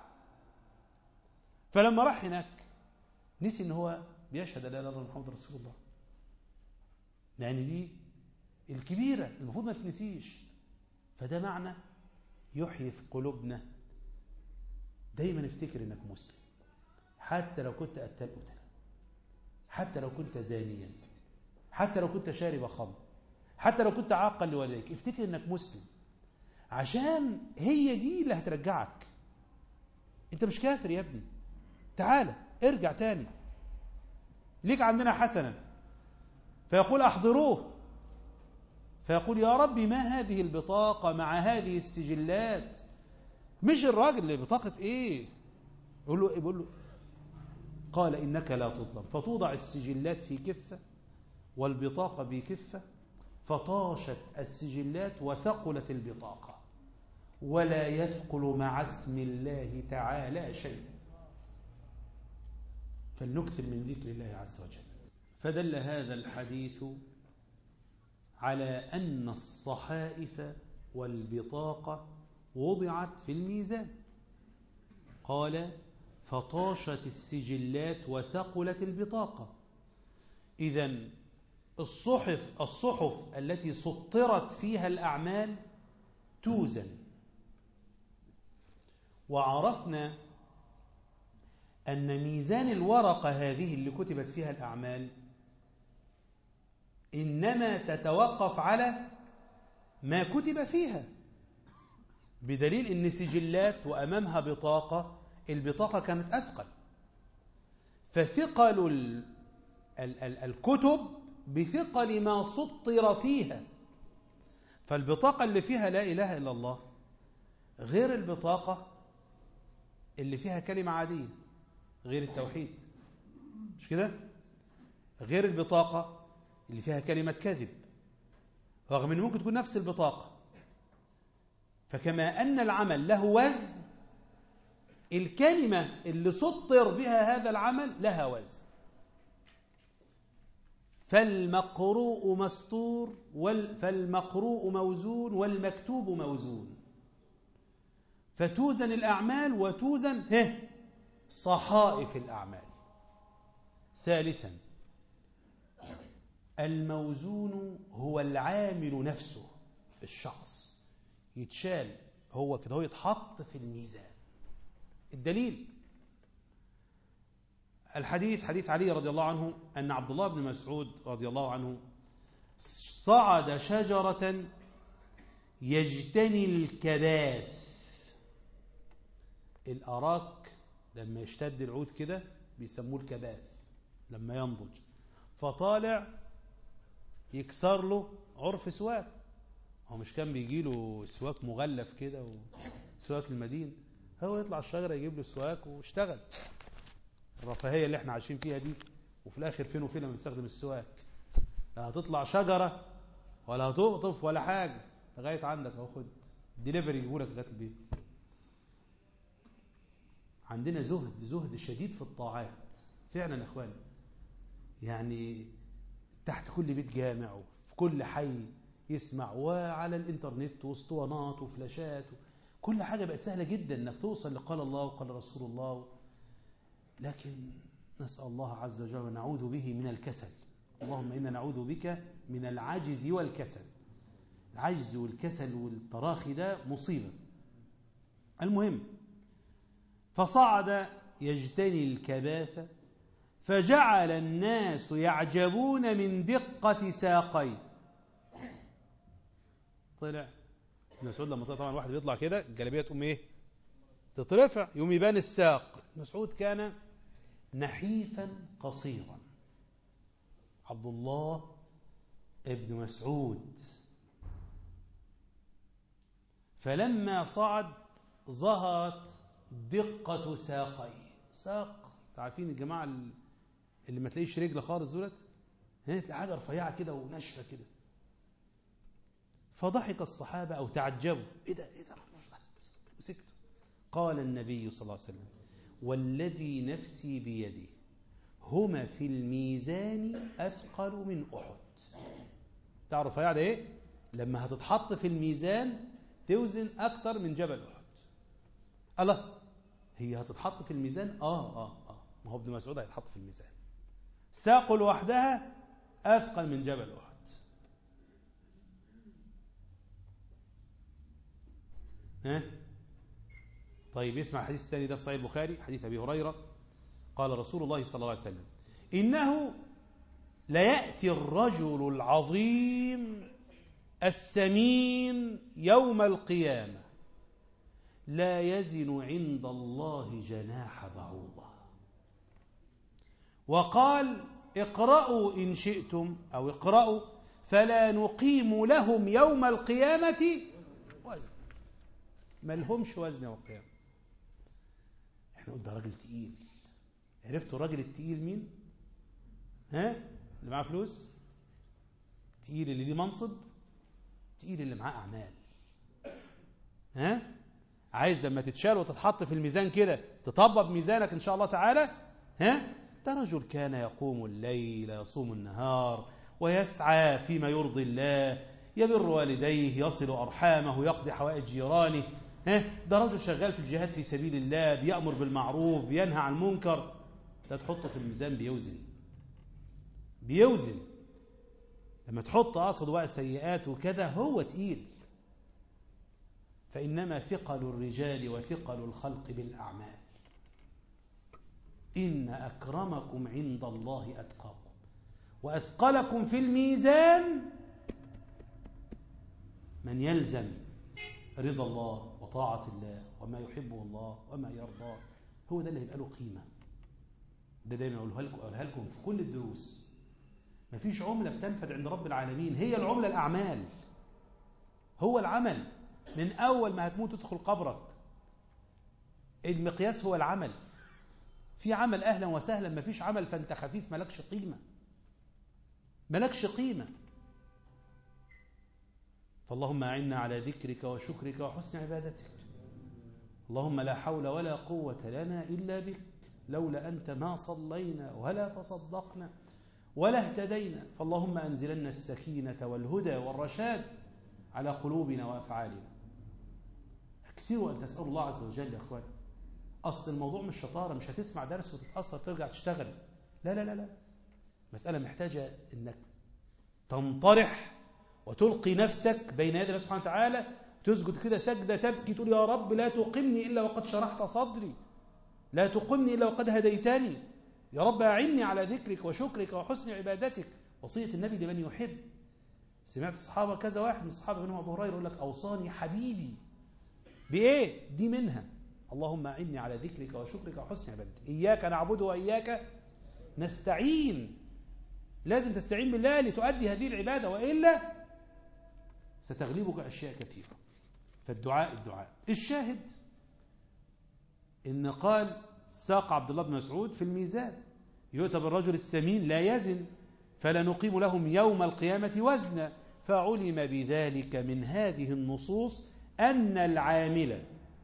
فلما راح هناك نسي أن هو بيشهد لا إله إلا الله محمد رسول الله، لأن دي الكبيرة المفروض ما تنسيش. فده معنى يحيي في قلوبنا دايما افتكر انك مسلم، حتى لو كنت قتال قتل، حتى لو كنت زانيا، حتى لو كنت شارب خمر، حتى لو كنت عاقا لوالديك، افتكر انك مسلم، عشان هي دي اللي هترجعك. انت مش كافر يا ابني، تعالى ارجع تاني، ليك عندنا حسنة. فيقول احضروه، فيقول يا ربي ما هذه البطاقة مع هذه السجلات؟ مش الراجل اللي بطاقة ايه، يقول له قال إنك لا تظلم. فتوضع السجلات في كفة والبطاقة بكفة، فطاشت السجلات وثقلت البطاقة، ولا يثقل مع اسم الله تعالى شيء. فلنكثر من ذكر الله عز وجل. فدل هذا الحديث على أن الصحائف والبطاقة وضعت في الميزان. قال فطاشت السجلات وثقلت البطاقة. إذن الصحف التي سطرت فيها الأعمال توزن. وعرفنا أن ميزان الورقة هذه اللي كتبت فيها الأعمال إنما تتوقف على ما كتب فيها، بدليل أن سجلات وأمامها بطاقة، البطاقة كانت أثقل، فثقل الكتب بثقل ما سطر فيها. فالبطاقة اللي فيها لا إله إلا الله غير البطاقة اللي فيها كلمة عادية غير التوحيد، مش كده؟ غير البطاقة اللي فيها كلمة كذب، رغم أنه ممكن تكون نفس البطاقة. فكما أن العمل له وزن، الكلمة اللي سطر بها هذا العمل لها وزن. فالمقروء مستور فالمقروء موزون والمكتوب موزون. فتوزن الأعمال وتوزن صحائف الأعمال. ثالثا الموزون هو العامل نفسه، الشخص يتشال هو كده، هو يتحط في الميزان. الدليل الحديث حديث علي رضي الله عنه أن عبد الله بن مسعود رضي الله عنه صعد شجرة يجتني الكباث. الأراك لما يشتد العود كده بيسموه الكباث لما ينضج، فطالع يكسر له عرف سواك. هو مش كان بيجي له سواك مغلف كده وسواك المدينة، هو يطلع الشجرة يجيب له سواك واشتغل. الرفاهية اللي احنا عايشين فيها دي، وفي الآخر فين وفين لما نستخدم السواك؟ لا هتطلع شجرة ولا هتقطف ولا حاجة، لغاية عندك اهو، خد ديليفري يجيبولك لغاية البيت. عندنا زهد شديد في الطاعات فعلا يا اخواني. يعني تحت كل بيت جامع وفي كل حي يسمع، وعلى الانترنت واسطوانات وفلاشات كل حاجة بقت سهلة جدا انك توصل لقال الله وقال رسول الله. لكن نسأل الله عز وجل ونعوذ به من الكسل. اللهم إنا نعوذ بك من العجز والكسل. العجز والكسل والتراخي ده مصيبة. المهم فصعد يجتني الكباث فجعل الناس يعجبون من دقة ساقيه. طلع مسعود لما طلع، طبعا الواحد بيطلع كده الجلابيه تقوم تترفع، يوم يبان الساق. مسعود كان نحيفا قصيرا، عبد الله ابن مسعود. فلما صعد ظهرت دقة ساقيه. ساق تعرفين الجماعة اللي ما تلاقيش رجل خالص دولت، هنا تلاقي حاجة رفيعة كده وناشفة كده. فضحك الصحابة أو تعجبوا، إيه ده وسكتوا. قال النبي صلى الله عليه وسلم: والذي نفسي بيده هما في الميزان أثقل من أحد. تعرف يعني إيه؟ لما هتتحط في الميزان توزن أكتر من جبل أحد. الله، هي هتتحط في الميزان؟ ما هو ابن مسعود هيتحط في الميزان. ساق لوحدها أثقل من جبل أحد. طيب اسمع الحديث الثاني ده في صحيح البخاري، حديث أبي هريرة. قال رسول الله صلى الله عليه وسلم: إنه ليأتي الرجل العظيم السمين يوم القيامة لا يزن عند الله جناح بعوضة. وقال: اقرأوا إن شئتم، أو اقرأوا: فلا نقيم لهم يوم القيامة وزن. ما لهمش وزن يوم القيامة. احنا قلنا ده راجل تقيل. عرفتوا الراجل التقيل مين؟ اللي معاه فلوس، تقيل اللي ليه منصب، تقيل اللي معاه أعمال. عايز لما تتشال وتتحط في الميزان كده تطبب ميزانك إن شاء الله تعالى. ده رجل كان يقوم الليل يصوم النهار ويسعى فيما يرضي الله، يبر والديه، يصل أرحامه، يقضي حوائج جيرانه. ده رجل شغال في الجهاد في سبيل الله، بيأمر بالمعروف، بينهى عن المنكر. ده تحطه في الميزان بيوزن. لما تحط أقصد بقى السيئات وكذا هو تقيل. فإنما ثقل الرجال وثقل الخلق بالأعمال. إن أكرمكم عند الله أتقاكم، وأثقلكم في الميزان من يلزم رضا الله وطاعة الله وما يحبه الله وما يرضاه. هو ده اللي هيبقى له قيمة. ده دايما أقولها لكم في كل الدروس. مفيش عملة بتنفد عند رب العالمين، هي العملة الأعمال. هو العمل. من أول ما هتموت تدخل قبرك المقياس هو العمل. في عمل أهلا وسهلا، مفيش عمل فأنت خفيف ملكش قيمة. فاللهم أعنا على ذكرك وشكرك وحسن عبادتك. اللهم لا حول ولا قوة لنا إلا بك، لولا أنت ما صلينا ولا تصدقنا ولا اهتدينا. فاللهم أنزلنا السكينة والهدى والرشاد على قلوبنا وأفعالنا. أكثروا أن تسألوا الله عز وجل يا أخوان. أصل الموضوع مش شطارة، مش هتسمع درس وتتأثر ترجع تشتغل. لا، مسألة محتاجة أنك تنطرح وتلقي نفسك بين يدي الله سبحانه وتعالى، تسجد كده سجدة تبكي، تقول: يا رب لا تقمني إلا وقد شرحت صدري، لا تقمني إلا وقد هديتني، يا رب أعني على ذكرك وشكرك وحسن عبادتك. وصية النبي لمن يحب. سمعت الصحابة كذا واحد من الصحابة منهم أبو هريرة يقول لك: أوصاني حبيبي بإيه؟ دي منها. اللهم أعني على ذكرك وشكرك وحسن عبادتك. إياك نعبد وإياك نستعين. لازم تستعين بالله لتؤدي هذه العبادة، وإلا ستغلبك أشياء كثيرة. فالدعاء الشاهد إن قال ساق عبد الله بن مسعود في الميزان: يؤتى بالرجل السمين لا يزن فلا نقيم لهم يوم القيامة وزنا. فعلم بذلك من هذه النصوص أن العامل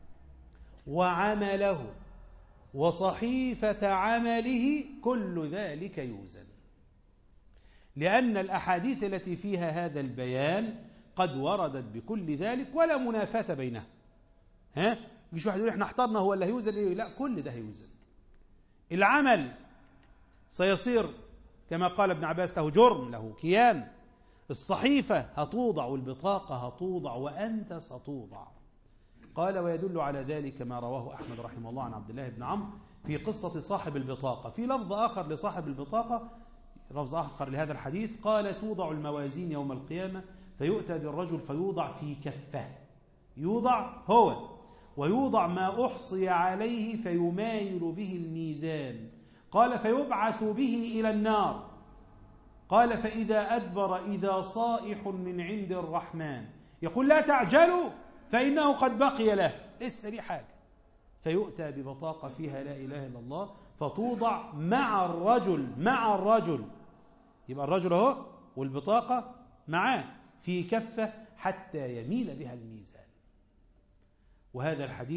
وعمله وصحيفة عمله كل ذلك يوزن، لأن الأحاديث التي فيها هذا البيان قد وردت بكل ذلك ولا منافاة بينها. مش واحد يقول احنا احترنا هو اللي هيوزن ايه؟ لا، كل ده هيوزن. العمل سيصير كما قال ابن عباس له جرم، له كيان. الصحيفة هتوضع والبطاقة هتوضع وأنت ستوضع. قال: ويدل على ذلك ما رواه أحمد رحمه الله عن عبد الله بن عمرو في قصة صاحب البطاقة. في لفظ آخر لصاحب البطاقة، لفظ آخر لهذا الحديث، قال: توضع الموازين يوم القيامة فيؤتى بالرجل فيوضع في كفه، يوضع هو، ويوضع ما أحصي عليه فيمايل به الميزان. قال: فيبعث به إلى النار. قال: فإذا أدبر إذا صائح من عند الرحمن يقول: لا تعجلوا فإنه قد بقي له، لسه لي حاجة. فيؤتى ببطاقة فيها لا إله إلا الله فتوضع مع الرجل، يبقى الرجل اهو والبطاقة معاه في كفة حتى يميل بها الميزان. وهذا الحديث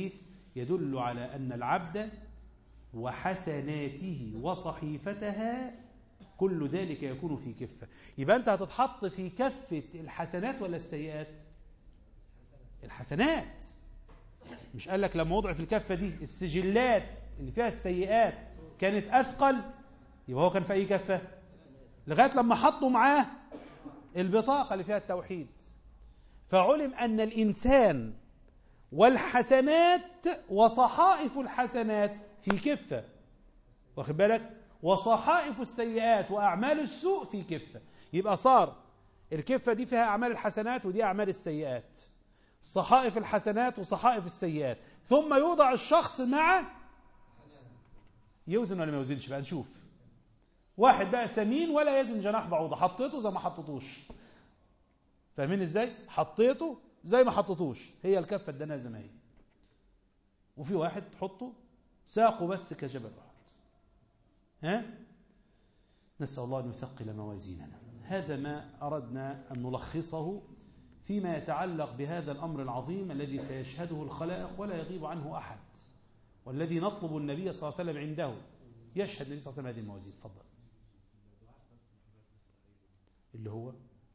يدل على أن العبد وحسناته وصحيفتها كل ذلك يكون في كفة. يبقى أنت هتتحط في كفة الحسنات ولا السيئات؟ الحسنات. مش قال لك لما وضع في الكفة دي السجلات اللي فيها السيئات كانت أثقل، يبقى هو كان في أي كفة؟ لغاية لما حطوا معاه البطاقة اللي فيها التوحيد، فعلم أن الإنسان والحسنات وصحائف الحسنات في كفة، واخد بالك؟ وصحائف السيئات وأعمال السوء في كفة. يبقى صار الكفة دي فيها أعمال الحسنات ودي أعمال السيئات، صحائف الحسنات وصحائف السيئات، ثم يوضع الشخص مع يوزن ولا ما يوزنش بقى نشوف. واحد بقى سمين ولا يزن جناح بعوضة، حطيته زي ما حطيتوش، فاهمين ازاي؟ حطيته زي ما حطيتوش، هي الكفة الدنيا زي ما هي. وفي واحد تحطه ساقه بس كجبل أحد. نسأل الله أن يثقل موازيننا. هذا ما أردنا أن نلخصه فيما يتعلق بهذا الأمر العظيم الذي سيشهده الخلائق ولا يغيب عنه أحد، والذي نطلب النبي صلى الله عليه وسلم عنده يشهد النبي صلى الله عليه وسلم هذه الموازين. تفضل. اللي هو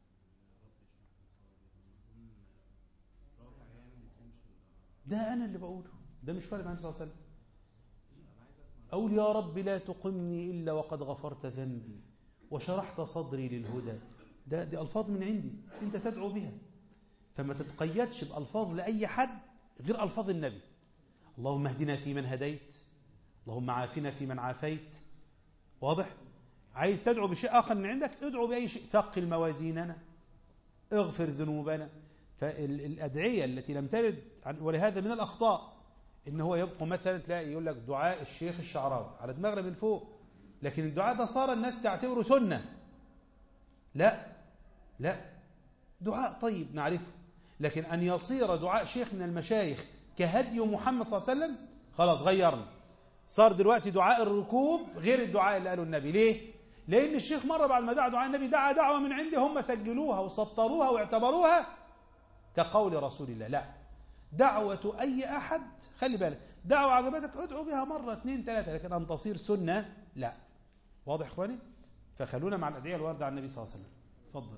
ده أنا اللي بقوله، ده مش وارد عن النبي صلى الله عليه وسلم. أقول يا رب لا تقمني إلا وقد غفرت ذنبي وشرحت صدري للهدى، دي ألفاظ من عندي أنت تدعو بها، فما تتقيدش بألفاظ لأي حد غير ألفاظ النبي. اللهم اهدنا فيمن هديت، اللهم عافنا فيمن عافيت. واضح؟ عايز تدعو بشيء آخر من عندك ادعو بأي شيء. ثقل موازيننا، اغفر ذنوبنا. فالأدعية التي لم ترد، ولهذا من الأخطاء إن هو يبقى مثلا تلاقي يقول لك دعاء الشيخ الشعراوي على دماغنا من فوق، لكن الدعاء ده صار الناس تعتبره سنة. لا دعاء طيب نعرفه، لكن أن يصير دعاء شيخ من المشايخ كهدي محمد صلى الله عليه وسلم خلاص غيرنا. صار دلوقتي دعاء الركوب غير الدعاء اللي قاله النبي. ليه؟ لأن الشيخ مرة بعد ما دعا دعاء النبي دعا دعوة من عنده هم سجلوها وسطروها واعتبروها كقول رسول الله. لا، دعوة أي أحد خلي بالك، دعوة عجبتك ادعو بها مرة 2 3، لكن أن تصير سنة لا. واضح إخواني؟ فخلونا مع الأدعية الواردة عن النبي صلى الله عليه وسلم. تفضل.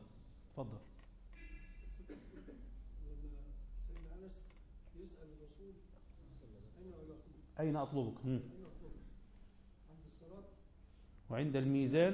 أين أطلبك؟ عند الصراط وعند الميزان.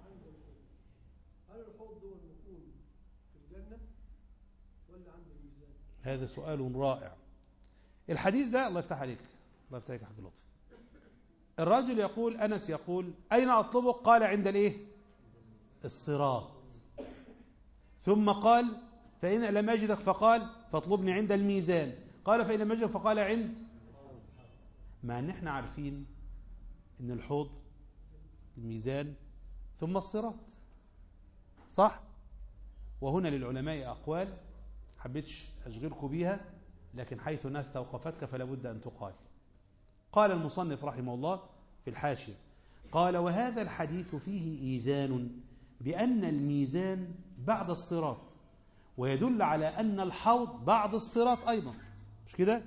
هل الحوض هو المكون في الجنة ولا عند الميزان؟ هذا سؤال رائع. الحديث ده الله يفتح عليك، الله يفتح عليك يا حاج لطفي. الرجل يقول، أنس يقول أين أطلبك؟ قال عند الإيه؟ الصراط. ثم قال فإن لم أجدك فقال فاطلبني عند الميزان. قال فإن لم أجدك فقال عند، مع أن احنا عارفين أن الحوض الميزان ثم الصراط، صح؟ وهنا للعلماء أقوال حبيتش أشغلكم بيها، لكن حيث الناس توقفتك فلا بد أن تقال. قال المصنف رحمه الله في الحاشية، قال وهذا الحديث فيه إيذان بأن الميزان بعد الصراط، ويدل على أن الحوض بعد الصراط أيضا، مش كده؟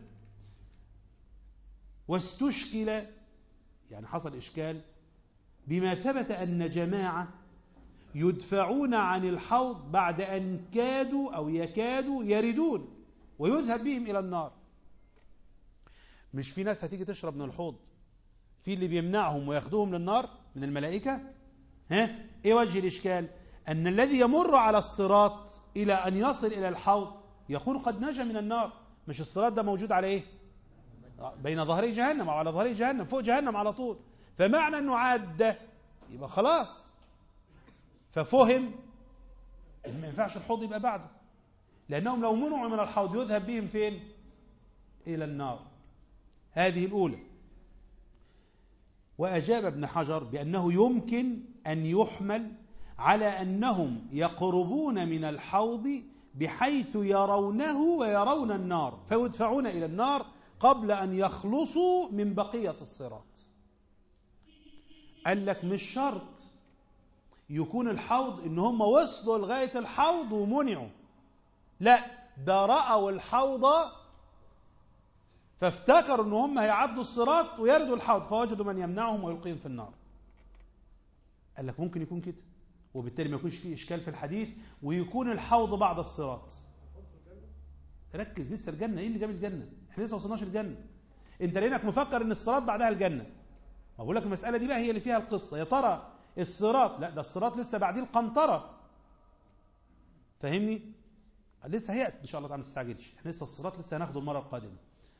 واستشكل، يعني حصل إشكال بما ثبت أن جماعة يدفعون عن الحوض بعد أن كادوا أو يكادوا يردون ويذهب بهم إلى النار. مش في ناس هتيجي تشرب من الحوض في اللي بيمنعهم وياخدوهم للنار من الملائكة؟ إيه وجه الإشكال؟ أن الذي يمر على الصراط إلى أن يصل إلى الحوض يكون قد نجا من النار. مش الصراط ده موجود على إيه؟ بين ظهري جهنم أو على ظهري جهنم، فوق جهنم على طول. فمعنى أنه عاد يبقى خلاص، ففهم ما ينفعش الحوض يبقى بعده، لأنهم لو منعوا من الحوض يذهب بهم فين؟ إلى النار. هذه الأولى. وأجاب ابن حجر بأنه يمكن أن يحمل على أنهم يقربون من الحوض بحيث يرونه ويرون النار فيدفعون إلى النار قبل أن يخلصوا من بقية الصراط. قال لك مش شرط يكون الحوض إن هم وصلوا لغاية الحوض ومنعوا، لا، ده رأوا الحوض فافتكروا ان هم هيعدوا الصراط ويردوا الحوض، فوجدوا من يمنعهم ويلقيهم في النار. قال لك ممكن يكون كده، وبالتالي ما يكونش فيه اشكال في الحديث، ويكون الحوض بعد الصراط. ركز، لسه الجنه. ايه اللي جاب الجنه؟ احنا لسه ما وصلناش الجنه. انت لانك مفكر ان الصراط بعدها الجنه. ما بقول لك المساله دي بقى هي اللي فيها القصه. يا ترى الصراط، لا ده الصراط لسه بعديه القنطره. فاهمني؟ لسه هياتي ان شاء الله تعالى، ما تستعجلش. احنا لسه الصراط لسه هناخده المره القادمه.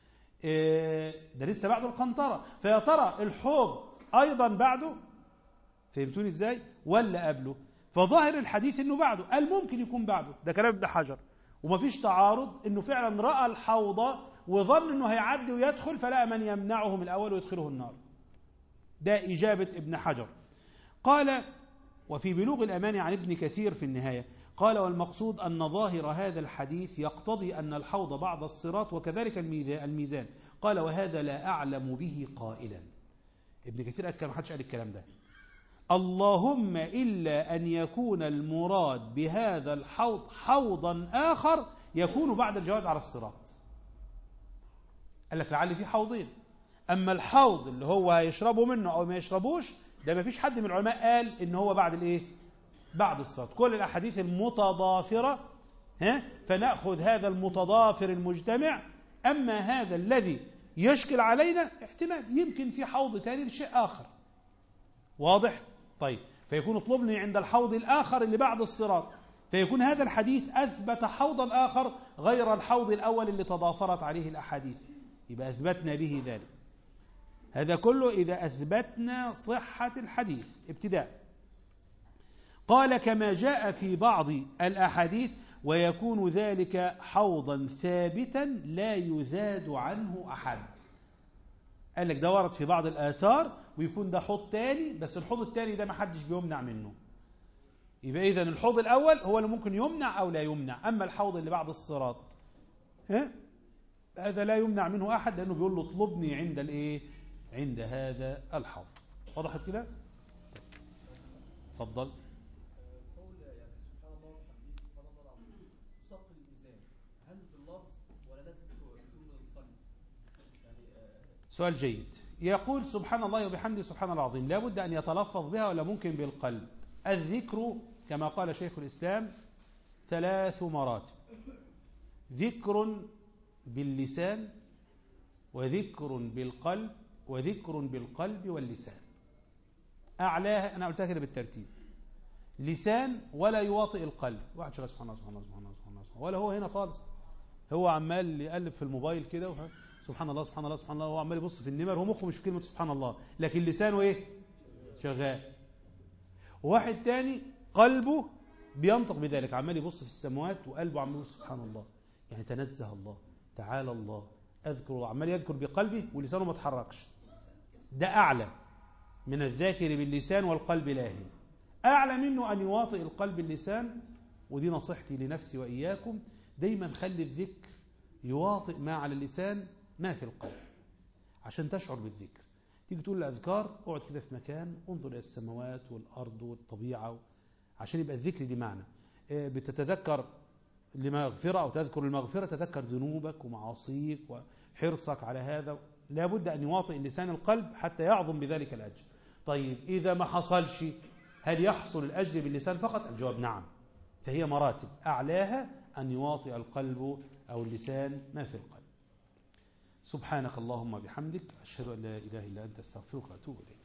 ده لسه بعده القنطره. فيا ترى الحوض ايضا بعده؟ فهمتوني ازاي؟ ولا قبله؟ فظاهر الحديث انه بعده. قال ممكن يكون بعده، ده كلام ابن حجر، ومفيش تعارض انه فعلا راى الحوض وظن انه هيعدي ويدخل، فلقى من يمنعه من الاول ويدخله النار. ده اجابه ابن حجر. قال: وفي بلوغ الأمان عن ابن كثير في النهاية قال: والمقصود أن ظاهر هذا الحديث يقتضي أن الحوض بعد الصراط وكذلك الميزان. قال: وهذا لا أعلم به قائلا. ابن كثير قال ما حدش قال الكلام ده، اللهم إلا أن يكون المراد بهذا الحوض حوضا آخر يكون بعد الجواز على الصراط. قال لك لعل في حوضين، أما الحوض اللي هو هيشربوا منه أو ما يشربوش ده ما فيش حد من العلماء قال إن هو بعد الإيه؟ بعد الصراط. كل الأحاديث المتضافرة فنأخذ هذا المتضافر المجتمع. أما هذا الذي يشكل علينا احتمال يمكن في حوض ثاني لشيء آخر. واضح؟ طيب، فيكون اطلبني عند الحوض الآخر اللي بعد الصراط، فيكون هذا الحديث أثبت حوضا آخر غير الحوض الأول اللي تضافرت عليه الأحاديث، يبقى أثبتنا به ذلك. هذا كله إذا أثبتنا صحة الحديث ابتداء. قال: كما جاء في بعض الأحاديث ويكون ذلك حوضا ثابتا لا يزاد عنه أحد. قال لك ده ورد في بعض الآثار، ويكون ده حوض تاني، بس الحوض التاني ده ما حدش بيمنع منه. يبقى إذن الحوض الأول هو اللي ممكن يمنع أو لا يمنع، أما الحوض اللي بعد الصراط هذا لا يمنع منه أحد، لأنه بيقول له اطلبني عند الإيه؟ عند هذا الحوض. وضحت كده؟ تفضل. قول يعني سبحان الله وبحمده سبحان الله العظيم، سقط الميزان هل باللفظ ولا لازم يكون من القلب؟ يعني سؤال جيد. يقول سبحان الله وبحمده سبحان الله العظيم، لا بد أن يتلفظ بها ولا ممكن بالقلب؟ الذكر كما قال شيخ الإسلام 3 مراتب: ذكر باللسان، وذكر بالقلب، وذكر بالقلب واللسان. أعلاها أنا قلتها كده بالترتيب: لسان ولا يواطئ القلب، واحد شغال سبحان الله سبحان الله سبحان الله سبحان الله، ولا هو هنا خالص، هو عمال يقلب في الموبايل كده سبحان الله سبحان الله سبحان الله، هو عمال يبص في النمر، هو مخه مش في كلمة سبحان الله، لكن لسانه ايه؟ شغال. وواحد تاني قلبه بينطق بذلك، عمال يبص في السماوات وقلبه عمال يقول سبحان الله، يعني تنزه الله، تعالى الله، أذكر الله، عمال يذكر بقلبه ولسانه ما تحركش. ده أعلى من الذاكر باللسان والقلب لاهٍ. أعلى منه أن يواطئ القلب اللسان. ودي نصيحتي لنفسي وإياكم، دايما خلي الذكر يواطئ ما على اللسان ما في القلب عشان تشعر بالذكر. تيجي تقول الأذكار اقعد كده في مكان، انظر إلى السماوات والأرض والطبيعة عشان يبقى الذكر دي معنى. بتتذكر لمغفرة أو تذكر المغفرة، تذكر ذنوبك ومعاصيك وحرصك على هذا. لا بد أن يواطئ اللسان القلب حتى يعظم بذلك الأجر. طيب إذا ما حصلش، هل يحصل الأجر باللسان فقط؟ الجواب نعم. فهي مراتب، أعلاها أن يواطئ القلب أو اللسان ما في القلب. سبحانك اللهم بحمدك، أشهد أن لا إله إلا أنت، أستغفرك وأتوب إليك.